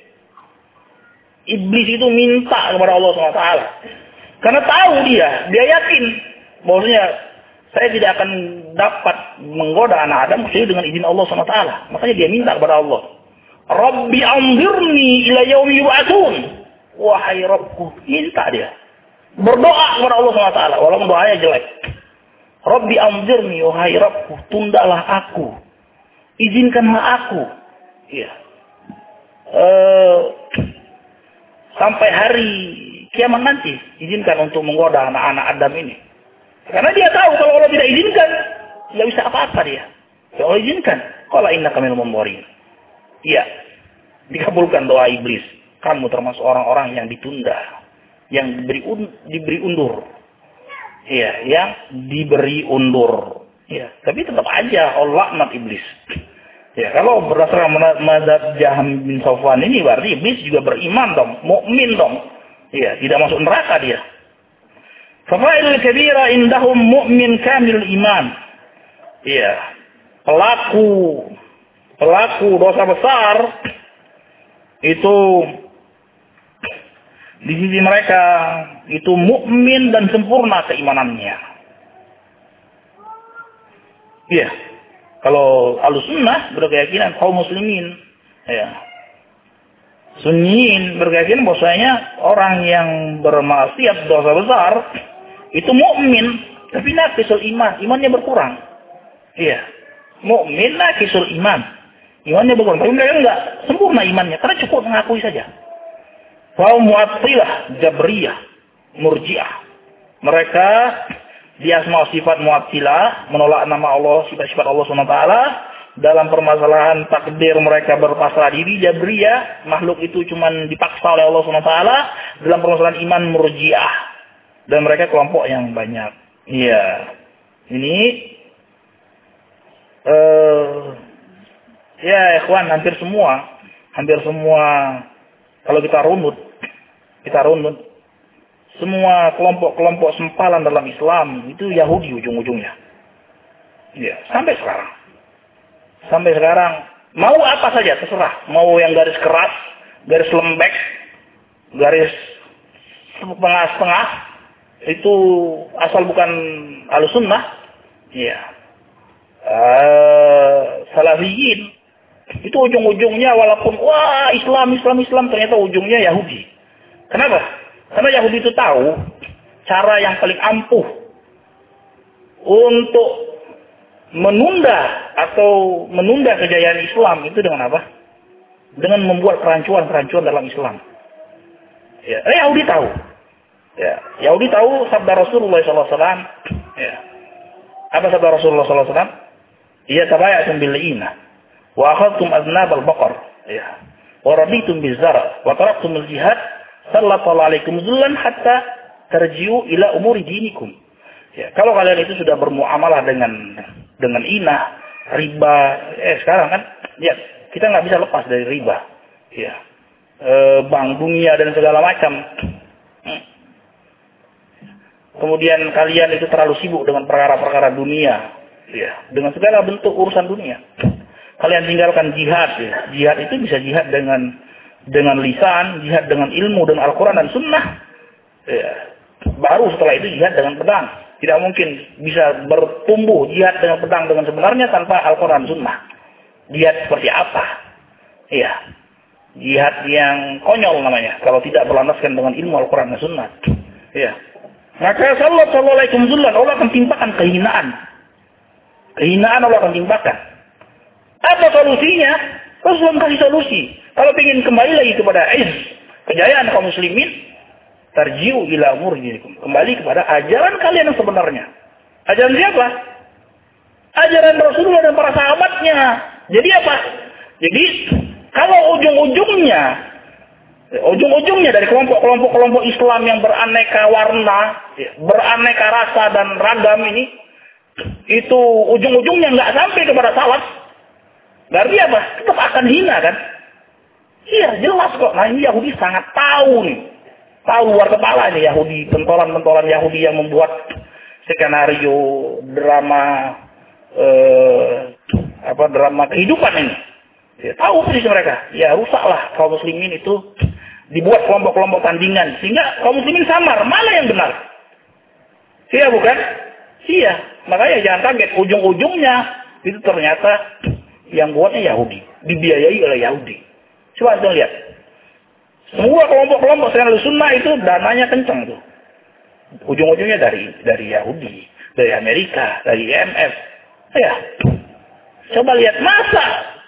iblis itu minta kepada Allah subhanahu wa taala. Karena tahu dia, dia yakin bahwasanya saya tidak akan dapat menggoda anak Adam kecuali dengan izin Allah subhanahu wa taala. Makanya dia minta kepada Allah, Rabbi anzirni ila yaumi yub'atsun. Wahai Rabbku, minta dia. Berdoa kepada Allah subhanahu wa taala walaupun doanya jelek. Rabbi anzirni, wahai Rabbku, tundalah aku. Izinkanlah aku. Iya. Uh, sampai hari kiamat nanti izinkan untuk menggoda anak-anak Adam ini. Karena dia tahu kalau Allah tidak izinkan, tidak bisa apa-apa dia. Kalau Allah izinkan, qala innaka minal munzirin. Iya. Dikabulkan doa iblis. Kamu termasuk orang-orang yang ditunda, yang diberi un, diberi undur. Iya, yang diberi undur. Iya, tapi tetap aja Allah laknat iblis. Ya, kalau berdasarkan mazhab Jahm bin Safwan ini berarti iblis juga beriman dong, mukmin dong. Iya, tidak masuk neraka dia. Fafailul kabira indahum mu'min kamilul iman. Iya. Pelaku pelaku dosa besar itu di sisi mereka itu mukmin dan sempurna keimanannya. Iya. Kalau Ahlussunnah berkeyakinan kaum muslimin, ya. Sunniin berkeyakinan bahwasanya orang yang bermaksiat dosa besar itu mukmin, tapi naqisul iman, imannya berkurang. Iya. Mukmin naqisul iman, imannya berkurang. Tapi mereka enggak sempurna imannya, karena cukup mengakui saja. Kaum Mu'attilah, Jabriyah, Murji'ah. Mereka di asma sifat Mu'attilah, menolak nama Allah, sifat-sifat Allah subhanahu wa taala. Dalam permasalahan takdir mereka berpasrah diri. Jabriyah, makhluk itu cuma dipaksa oleh Allah subhanahu wa taala. Dalam permasalahan iman, Murji'ah. Dan mereka kelompok yang banyak. Iya. Ini uh, ya ikhwan, hampir semua hampir semua kalau kita runut kita runut semua kelompok-kelompok sempalan dalam Islam itu Yahudi ujung-ujungnya. Ya, sampai sekarang. Sampai sekarang mau apa saja terserah, mau yang garis keras, garis lembek, garis setengah-setengah, itu asal bukan Ahlussunnah, ya. Uh, Salafiyin itu ujung-ujungnya walaupun wah Islam Islam Islam ternyata ujungnya Yahudi. Kenapa? Karena Yahudi itu tahu cara yang paling ampuh untuk menunda atau menunda kejayaan Islam itu dengan apa? Dengan membuat kerancuan-kerancuan dalam Islam. Ya, eh, Yahudi tahu. Ya, Yahudi tahu sabda Rasulullah shallallahu alaihi wasallam. Ya. Apa sabda Rasulullah shallallahu alaihi wasallam? Iya tabaya'tum bil la'inah wa akhadtum aznab al-baqar. Ya. Wa raditum biz-zar' wa taraktum al-jihad sallallahu alaikum zullan hatta tarji'u ila umuri dinikum. Ya, kalau kalian itu sudah bermuamalah dengan dengan inah, riba, eh sekarang kan ya kita nggak bisa lepas dari riba. Ya. E, bank dunia dan segala macam. Hmm. Kemudian kalian itu terlalu sibuk dengan perkara-perkara dunia, ya, dengan segala bentuk urusan dunia. Kalian tinggalkan jihad, ya. Jihad itu bisa jihad dengan dengan lisan, jihad dengan ilmu dan Al-Quran dan Sunnah. Ya. Baru setelah itu jihad dengan pedang. Tidak mungkin bisa bertumbuh jihad dengan pedang dengan sebenarnya tanpa Al-Quran dan Sunnah. Jihad seperti apa? Iya. Jihad yang konyol namanya, kalau tidak berlandaskan dengan ilmu Al-Quran dan Sunnah. Iya. Maka sallallahu alaikum zullan, Allah akan timpakan kehinaan. Kehinaan Allah akan timpakan. Apa solusinya? Rasulullah kasih solusi. Kalau ingin kembali lagi kepada izz, kejayaan kaum muslimin, tarji'u ila umur dinikum. Kembali kepada ajaran kalian yang sebenarnya. Ajaran siapa? Ajaran Rasulullah dan para sahabatnya. Jadi apa? Jadi kalau ujung-ujungnya Ujung-ujungnya dari kelompok-kelompok kelompok Islam yang beraneka warna, beraneka rasa dan ragam ini, itu ujung-ujungnya nggak sampai kepada salaf. Berarti apa? Tetap akan hina kan? Iya jelas kok. Nah ini Yahudi sangat tahu nih, tahu luar kepala ini Yahudi, pentolan-pentolan Yahudi yang membuat skenario drama eh, apa drama kehidupan ini. Ya, tahu persis mereka. Ya rusaklah kaum muslimin itu. Dibuat kelompok-kelompok tandingan. Sehingga kaum muslimin samar. Mana yang benar? Iya bukan? Iya. Makanya jangan kaget. Ujung-ujungnya itu ternyata yang buatnya Yahudi. Dibiayai oleh Yahudi. Coba kita lihat. Semua kelompok-kelompok selain Ahlussunnah itu dananya kencang tuh. Ujung-ujungnya dari dari Yahudi. Dari Amerika. Dari I M F. Ya. Coba lihat. Masa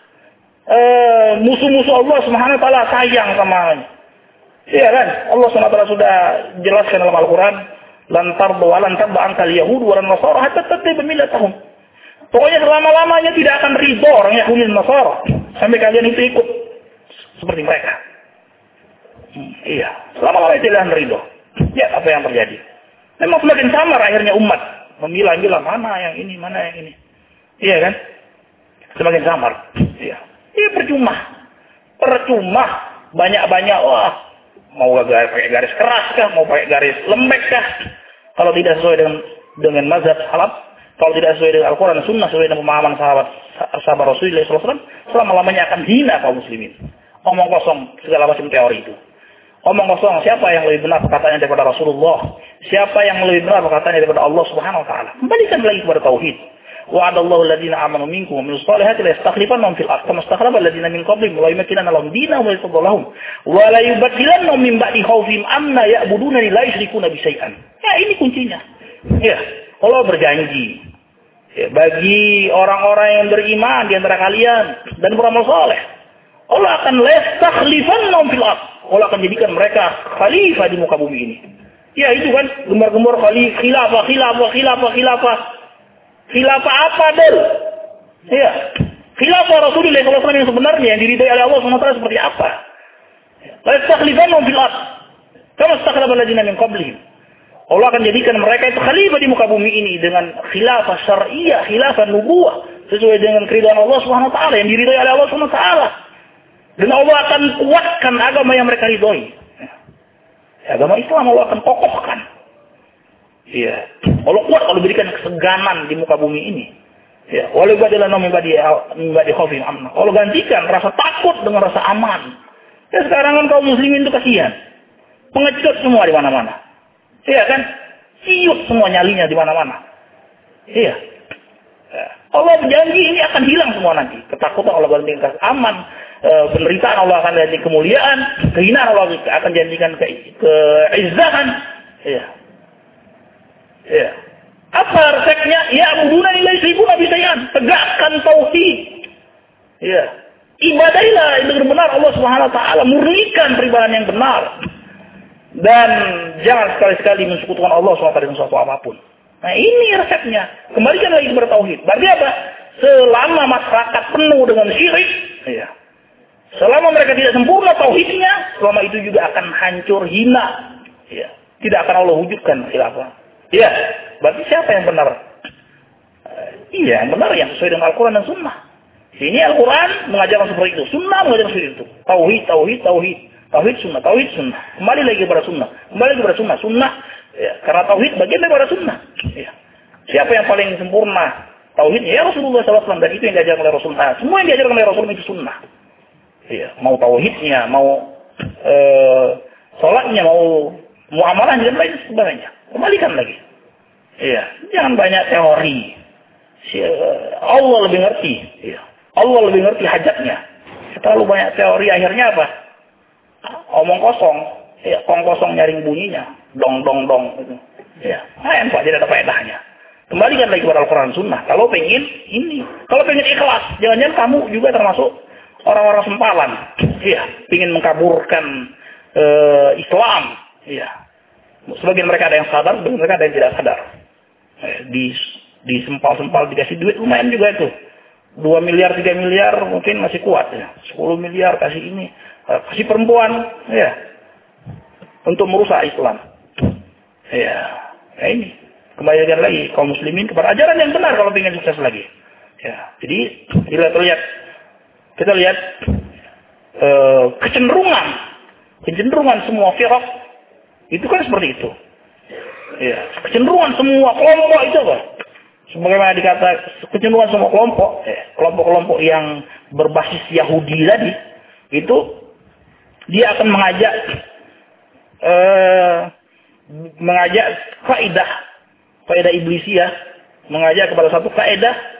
uh, musuh-musuh Allah subhanahu wa taala sayang sama iya kan? Allah subhanahu wa taala sudah jelaskan dalam Al-Quran, lantar bawa lantar bangkal Yahudi orang Nasara hatta tattabi millatahum. Pokoknya selama-lamanya tidak akan ridho orang Yahudi dan Nasara sampai kalian itu ikut seperti mereka. Hmm, iya, selama-lamanya tidak akan ridho. Ya, apa yang terjadi? Memang semakin samar akhirnya umat memilah-milah mana yang ini, mana yang ini. Iya kan? semakin samar. Ya, ya percuma. Percuma. Banyak-banyak, wah, mau garis, pakai garis keras kah, mau pakai garis lembek kah. Kalau tidak sesuai dengan dengan mazhab salaf, kalau tidak sesuai dengan Al-Quran dan Sunnah, sesuai dengan pemahaman sahabat sahabat Rasulullah shallallahu alaihi wasallam, selama-lamanya akan hina kaum muslimin. Omong kosong, segala macam teori itu. Omong kosong, siapa yang lebih benar perkataannya daripada Rasulullah? Siapa yang lebih benar perkataannya daripada Allah Subhanahu wa taala? Kembalikan lagi kepada tauhid. Wa'adallahu alladziina aamanu minkum wa 'amilus shalihati la yastakhlifannahum fil ardh kama istakhlafa alladziina min qablihim wa la yumakkinanna lahum diinahum wa yarḍā lahum wa la yubaddilannahum min ba'di khawfihim amna ya'budunani la yusyrikuuna bi syai'an. Ya, ini kuncinya. Ya, Allah berjanji, ya, bagi orang-orang yang beriman di antara kalian dan beramal saleh, Allah akan la yastakhlifannahum fil ardh. Allah akan jadikan mereka khalifah di muka bumi ini. Ya, itu kan gembar-gembor khilafah, khilafah, khilafah, khilafah. Khilafah apa, Dul? Ya. Khilafah Rasulullah shallallahu alaihi wasallam yang sebenarnya yang diridhai oleh Allah subhanahu wa taala seperti apa? La yastakhlifannahum fil ardh kama istakhlafa alladziina min qablihim. Allah akan jadikan mereka itu khalifah di muka bumi ini dengan khilafah syar'iyyah, khilafah nubuwah sesuai dengan keridhaan Allah subhanahu wa taala yang diridhai oleh Allah subhanahu wa taala. Dan Allah akan kuatkan agama yang mereka ridhoi. Ya, agama Islam Allah akan kokohkan. Iya. Allah kuat kalau berikan keseganan di muka bumi ini. Ya, walau badilan min badi min badi khaufin amna. Allah gantikan rasa takut dengan rasa aman. Ya, sekarang kan kaum muslimin itu kasihan. Pengecut semua di mana-mana. Iya kan? Siut semua nyalinya di mana-mana. Iya. Ya. Allah berjanji ini akan hilang semua nanti. Ketakutan Allah gantikan aman. E, penderitaan Allah akan ganti kemuliaan, kehinaan Allah akan janjikan ke keizzahan. Iya. Iya. Apa resepnya? Ya abuduna nilai seribu nabi sayan. Tegakkan tauhid. Iya. Ibadailah yang benar Allah Subhanahu wa taala, murnikan peribadahan yang benar. Dan jangan sekali-sekali mensekutukan Allah Subhanahu wa taala dengan sesuatu apapun. Nah, ini resepnya. Kembalikan lagi kepada tauhid. Berarti apa? Selama masyarakat penuh dengan syirik, iya. Selama mereka tidak sempurna tauhidnya, selama itu juga akan hancur, hina. Ya. Tidak akan Allah wujudkan khilafah. Ya, berarti siapa yang benar? Uh, iya, yang benar yang sesuai dengan Al-Quran dan Sunnah. Ini Al-Quran mengajarkan seperti itu. Sunnah mengajarkan seperti itu. Tauhid, tauhid, tauhid. Tauhid sunnah, tauhid sunnah. Kembali lagi kepada sunnah. Kembali lagi kepada sunnah. Sunnah, ya, karena tauhid bagian daripada sunnah. Ya. Siapa yang paling sempurna tauhidnya? Ya Rasulullah shallallahu alaihi wasallam. Dan itu yang diajarkan oleh Rasulullah. Semua yang diajarkan oleh Rasulullah itu sunnah. Ya, mau tauhidnya, mau e, sholatnya, mau muamalahnya dan lain sebagainya. Kembalikan lagi. Iya, jangan banyak teori. Allah lebih ngerti. Iya. Allah lebih ngerti hajatnya. Terlalu banyak teori akhirnya apa? Omong kosong. Ya, kong kosong nyaring bunyinya. Dong dong dong. Gitu. Ya, nah, Pak tidak ada faedahnya. Kembalikan lagi kepada Al-Quran Sunnah. Kalau pengen ini, kalau pengen ikhlas, jangan-jangan kamu juga termasuk orang-orang sempalan, iya, ingin mengkaburkan e, Islam, iya. Sebagian mereka ada yang sadar, sebagian mereka ada yang tidak sadar. Eh, di di sempal-sempal dikasih duit lumayan juga itu, dua miliar, tiga miliar mungkin masih kuat ya, sepuluh miliar kasih ini, eh, kasih perempuan, ya, untuk merusak Islam, ya. Nah ini kembalikan lagi kaum muslimin kepada ajaran yang benar kalau ingin sukses lagi, ya. Jadi bila terlihat kita lihat e, kecenderungan, kecenderungan semua firaq itu kan seperti itu. Ya, kecenderungan semua kelompok itu apa? Sebagaimana dikata kecenderungan semua kelompok, eh, kelompok-kelompok yang berbasis Yahudi tadi, itu dia akan mengajak, e, mengajak kaidah, kaidah iblisiyah, mengajak kepada satu kaidah.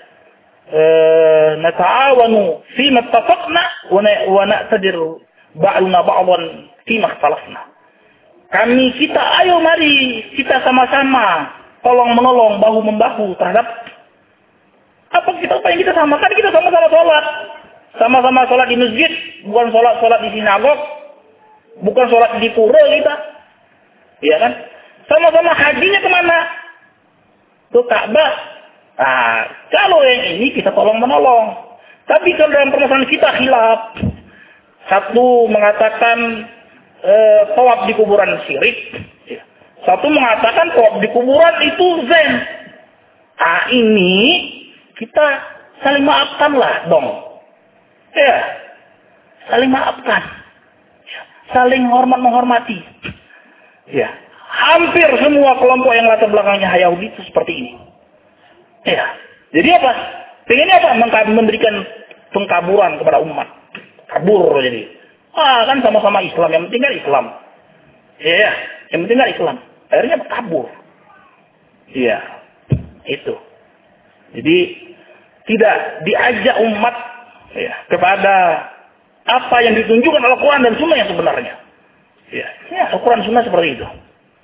Nata'awanu fima ittafaqna wa na'tadir ba'duna ba'dhan fima ikhtalafna. Kami kita ayo mari kita sama-sama tolong menolong bahu membahu terhadap apa kita apa yang kita sama kan kita sama-sama sholat. Sama-sama sholat di masjid, bukan sholat sholat di sinagog, bukan sholat di pura kita. Iya kan? Sama-sama hajinya kemana? Ke Ka'bah. Nah, kalau yang ini kita tolong menolong. Tapi kalau dalam permasalahan kita khilaf. Satu mengatakan e, tawaf di kuburan syirik. Satu mengatakan tawaf di kuburan itu zen. Nah, ini kita saling maafkanlah dong. Ya, saling maafkan. Ya, saling hormat menghormati. Ya, hampir semua kelompok yang latar belakangnya Yahudi itu seperti ini. Ya, jadi apa? Pengennya apa? Memberikan pengkaburan kepada umat. Kabur jadi. Ah, kan sama-sama Islam, yang penting kan Islam. Iya, yang penting kan Islam. Akhirnya kabur. Iya, itu. Jadi tidak diajak umat ya, kepada apa yang ditunjukkan oleh Al-Quran dan Sunnah yang sebenarnya. Ya, ya Al-Quran Sunnah seperti itu.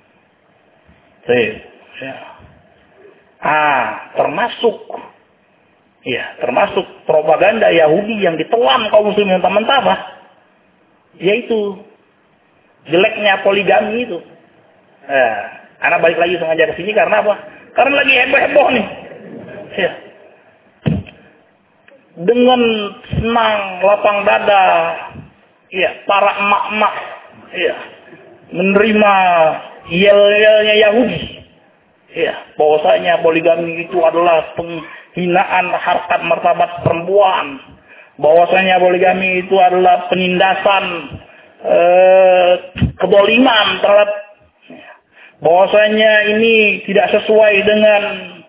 Ya. Ah, termasuk ya, termasuk propaganda Yahudi yang ditelan kaum muslimin mentah-mentah, yaitu jeleknya poligami itu. Eh, anak balik lagi sengaja ke sini karena apa? Karena lagi heboh-heboh nih. Ya. Dengan senang lapang dada, ya, para emak-emak, ya, menerima yel-yelnya Yahudi. Ya, bahwasanya poligami itu adalah penghinaan harkat martabat perempuan. Bahwasanya poligami itu adalah penindasan eh, kedoliman terhadap, bahwasanya ini tidak sesuai dengan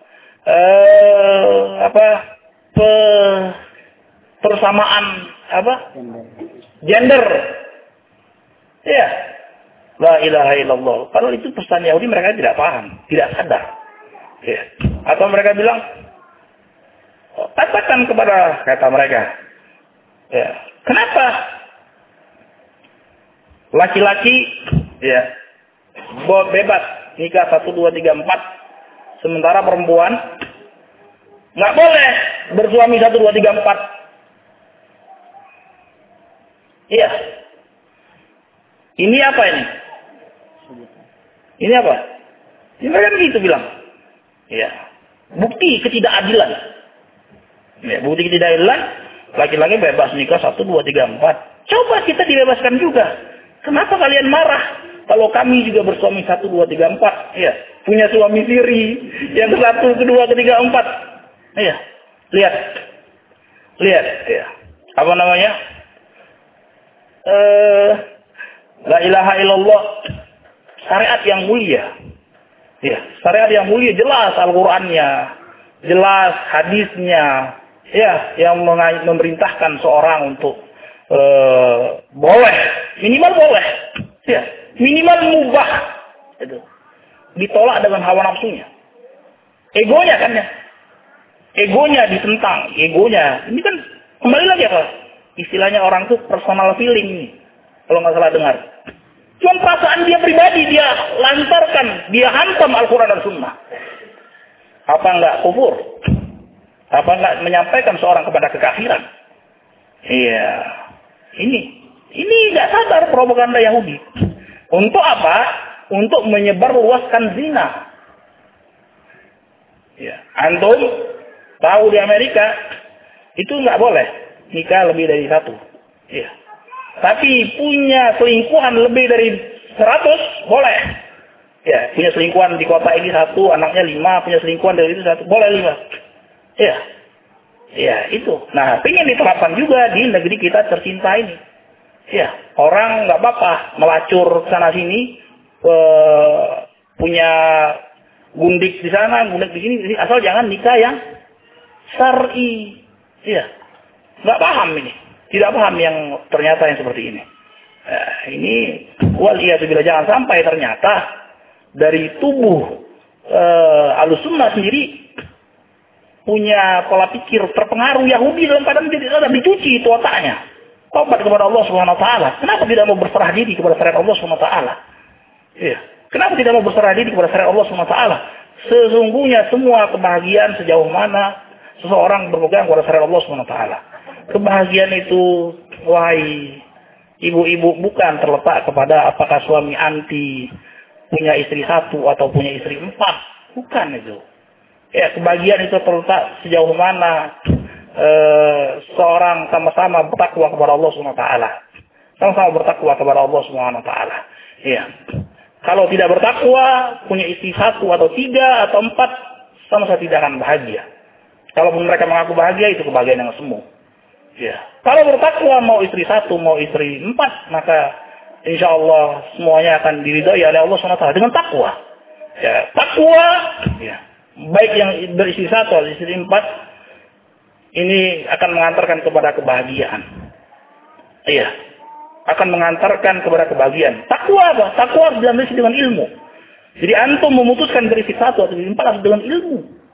eh, apa pe, persamaan apa gender. Ya, la ilaha illallah. Kalau itu pesan Yahudi mereka tidak paham, tidak sadar. Ya. Atau mereka bilang, katakan kepada kata mereka, ya, kenapa laki-laki ya bebas nikah satu dua tiga empat, sementara perempuan nggak boleh bersuami satu dua tiga empat. Iya. Ini apa ini? Ini apa? Ini mereka begitu bilang. Iya. Bukti ketidakadilan. Ya, bukti ketidakadilan, laki-laki bebas nikah satu dua tiga empat. Coba kita dibebaskan juga. Kenapa kalian marah? Kalau kami juga bersuami satu dua tiga empat, ya, punya suami siri yang satu, kedua, ketiga, empat. Iya. Lihat. Lihat, ya. Apa namanya? Eh, la ilaha illallah. Syariat yang mulia. Ya, syariat yang mulia jelas Al-Qur'annya, jelas hadisnya, ya, yang memerintahkan seorang untuk uh, boleh, minimal boleh, ya, minimal mubah, itu ditolak dengan hawa nafsunya, egonya kan ya, egonya ditentang, egonya, ini kan kembali lagi apa, istilahnya orang tuh personal feeling nih, kalau nggak salah dengar. Cuma perasaan dia pribadi, dia lantarkan, dia hantam Al-Quran dan Sunnah. Apa enggak kufur? Apa enggak menyampaikan seorang kepada kekafiran? Iya. Ini. Ini enggak sadar propaganda Yahudi. Untuk apa? Untuk menyebarluaskan zina. Ya. Antum tahu di Amerika, itu enggak boleh nikah lebih dari satu. Iya. Tapi punya selingkuhan lebih dari seratus, boleh. Ya, punya selingkuhan di kota ini satu, anaknya lima, punya selingkuhan dari itu satu, boleh lima. Ya, ya itu. Nah, pengen diterapkan juga di negeri kita tercinta ini. Ya, orang nggak apa-apa melacur sana sini, eh, punya gundik di sana, gundik di sini, asal jangan nikah yang syar'i. Ya, nggak paham ini. Tidak paham yang ternyata yang seperti ini. Nah, ini waliyadzubillah, jangan sampai ternyata dari tubuh uh, Ahlussunnah sendiri punya pola pikir terpengaruh Yahudi dalam keadaan tidak ada, dicuci itu otaknya. Tobat kepada Allah Subhanahu wa taala. Kenapa tidak mau berserah diri kepada syariat Allah Subhanahu wa taala? Iya. Kenapa tidak mau berserah diri kepada syariat Allah Subhanahu wa taala? Sesungguhnya semua kebahagiaan sejauh mana seseorang berpegang kepada syariat Allah Subhanahu wa taala. Kebahagiaan itu, wahai ibu-ibu, bukan terletak kepada apakah suami anti punya istri satu atau punya istri empat. Bukan itu. Ya, kebahagiaan itu terletak sejauh mana e, seorang sama-sama bertakwa kepada Allah Subhanahu wa taala. Sama-sama bertakwa kepada Allah Subhanahu wa taala. Ya. Kalau tidak bertakwa, punya istri satu atau tiga atau empat, sama-sama tidak akan bahagia. Kalaupun mereka mengaku bahagia, itu kebahagiaan yang semu. Ya. Kalau bertakwa mau istri satu, mau istri empat, maka insya Allah semuanya akan diridhoi oleh Allah subhanahu wa taala dengan takwa. Ya, takwa, ya, baik yang beristri satu atau istri empat, ini akan mengantarkan kepada kebahagiaan. Iya, akan mengantarkan kepada kebahagiaan. Takwa apa? Takwa harus dilandasi dengan ilmu. Jadi antum memutuskan beristri satu atau istri empat harus dengan ilmu.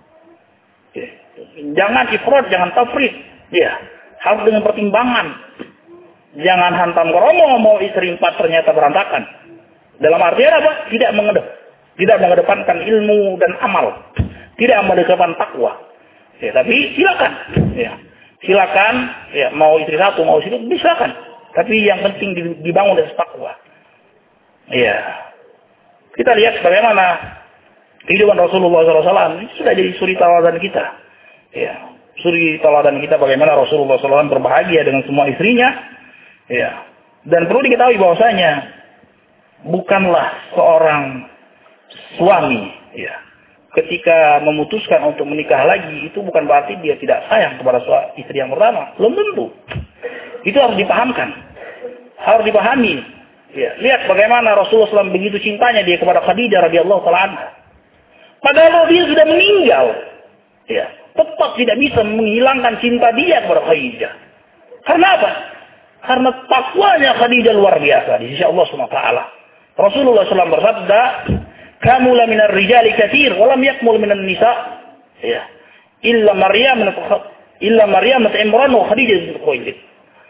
Ya. Jangan ifrat, jangan tafrid. Ya, harus dengan pertimbangan. Jangan hantam keromo mau istri empat ternyata berantakan. Dalam artian apa? Tidak mengedep, tidak mengedepankan ilmu dan amal, tidak mengedepankan takwa. Ya, tapi silakan. Ya, silakan. Ya, mau istri satu, mau istri itu silakan. Tapi yang penting dibangun dari takwa. Ya, kita lihat bagaimana kehidupan Rasulullah shallallahu alaihi wasallam ini sudah jadi suri tauladan kita. Ya, suri tauladan kita bagaimana Rasulullah shallallahu alaihi wasallam berbahagia dengan semua istrinya. Ya, dan perlu diketahui bahwasanya bukanlah seorang suami, ya, ketika memutuskan untuk menikah lagi itu bukan berarti dia tidak sayang kepada istri yang pertama. Belum tentu. Itu harus dipahamkan, harus dipahami. Ya, lihat bagaimana Rasulullah shallallahu alaihi wasallam begitu cintanya dia kepada Khadijah radhiyallahu taala anha. Padahal dia sudah meninggal, ya, tetap tidak bisa menghilangkan cinta dia kepada Khadijah. Karena apa? Karena takwanya Khadijah luar biasa di sisi Allah subhanahu wa taala. Rasulullah shallallahu alaihi wasallam bersabda, "Kamula minar rijali katsir, wa lam yakmul minan nisa." Ya. Illa Maryam illa Maryam binti Imran wa Khadijah binti Khuwailid.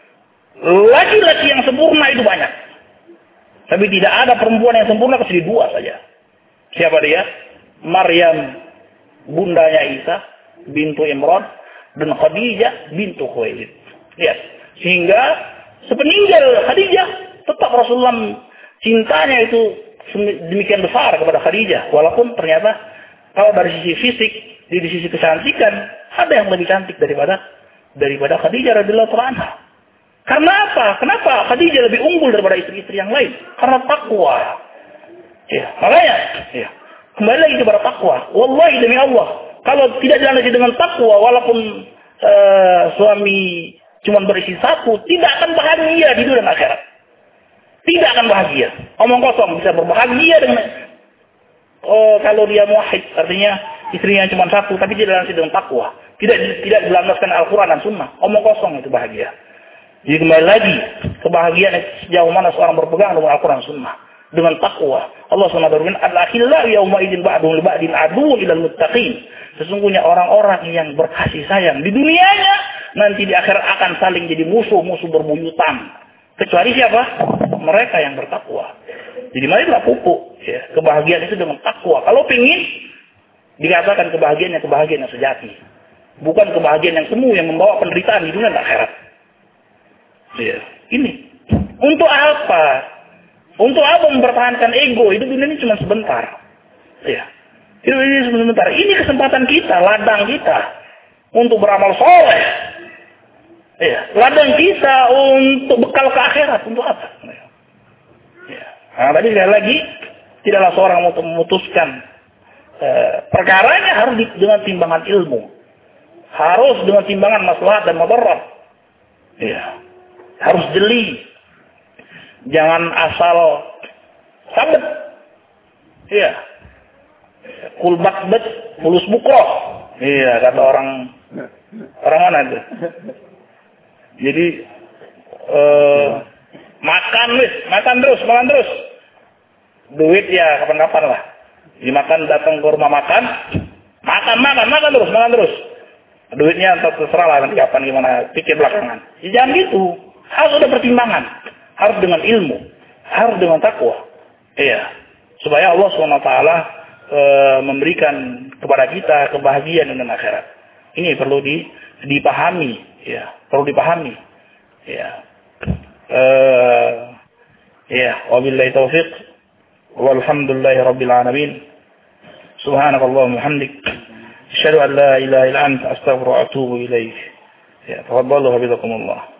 Laki-laki yang sempurna itu banyak. Tapi tidak ada perempuan yang sempurna kecuali dua saja. Siapa dia? Maryam bundanya Isa bintu Imran dan Khadijah bintu Khuwailid. Lihat. Sehingga sepeninggal Khadijah tetap Rasulullah cintanya itu demikian besar kepada Khadijah. Walaupun ternyata kalau dari sisi fisik, dari sisi kecantikan, ada yang lebih cantik daripada daripada Khadijah radhiyallahu anha. Karena apa? Kenapa Khadijah lebih unggul daripada istri-istri yang lain? Karena takwa. Ya, makanya, ya, kembali lagi kepada takwa. Wallahi demi Allah, kalau tidak dilandasi dengan takwa, walaupun uh, suami cuma berisi satu, tidak akan bahagia di dunia dan akhirat. Tidak akan bahagia. Omong kosong bisa berbahagia dengan oh kalau dia muwahhid, artinya istrinya cuma satu, tapi tidak dilandasi dengan takwa. Tidak tidak dilandaskan Al-Quran dan Sunnah. Omong kosong itu bahagia. Jadi kembali lagi, kebahagiaan sejauh mana seorang berpegang dengan Al-Quran dan Sunnah. Dengan takwa. Allah subhanahu wa taala berfirman, "Al-akhillau yawma idzin ba'duhum li ba'din aduwwun ilal muttaqin." Sesungguhnya orang-orang yang berkasih sayang di dunianya nanti di akhirat akan saling jadi musuh-musuh berbuyutan. Kecuali siapa? Mereka yang bertakwa. Jadi marilah pupuk ya, kebahagiaan itu dengan takwa. Kalau pingin dikatakan kebahagiaan yang kebahagiaan yang sejati. Bukan kebahagiaan yang semu yang membawa penderitaan di dunia dan akhirat. Ya, ini. Untuk apa? Untuk apa mempertahankan ego? Hidup dunia ini cuma sebentar. Ya. Hidup ini cuma sebentar. Ini kesempatan kita, ladang kita untuk beramal soleh. Ya, ladang kita untuk bekal ke akhirat. Untuk apa? Ya. Nah, tadi sekali lagi, tidaklah seorang untuk memutuskan eh, perkaranya harus di, dengan timbangan ilmu. Harus dengan timbangan maslahat dan mudarat. Ya. Harus jeli. Jangan asal sabet. Iya. Kul bakbet, fulus bukroh. Iya, kata orang orang mana itu? Jadi eh, makan wis, makan terus, makan terus. Duit ya kapan-kapan lah. Dimakan datang ke rumah makan, makan, makan, makan terus, makan terus. Duitnya terserah lah nanti kapan gimana, pikir belakangan. Ya, jangan gitu. Harus ada pertimbangan. Harus dengan ilmu. Harus dengan takwa. Iya. Supaya Allah subhanahu wa taala e, memberikan kepada kita kebahagiaan dengan akhirat. Ini perlu di, dipahami. Ya. Perlu dipahami. Ya. E, ya. Wabillahi taufiq. Walhamdulillahi rabbil alamin. Subhanakallahumma hamdik. Asyhadu an la ilaha illa anta astaghfiruka wa atubu ilaik. Ya. Tafadhalu hafizakumullah.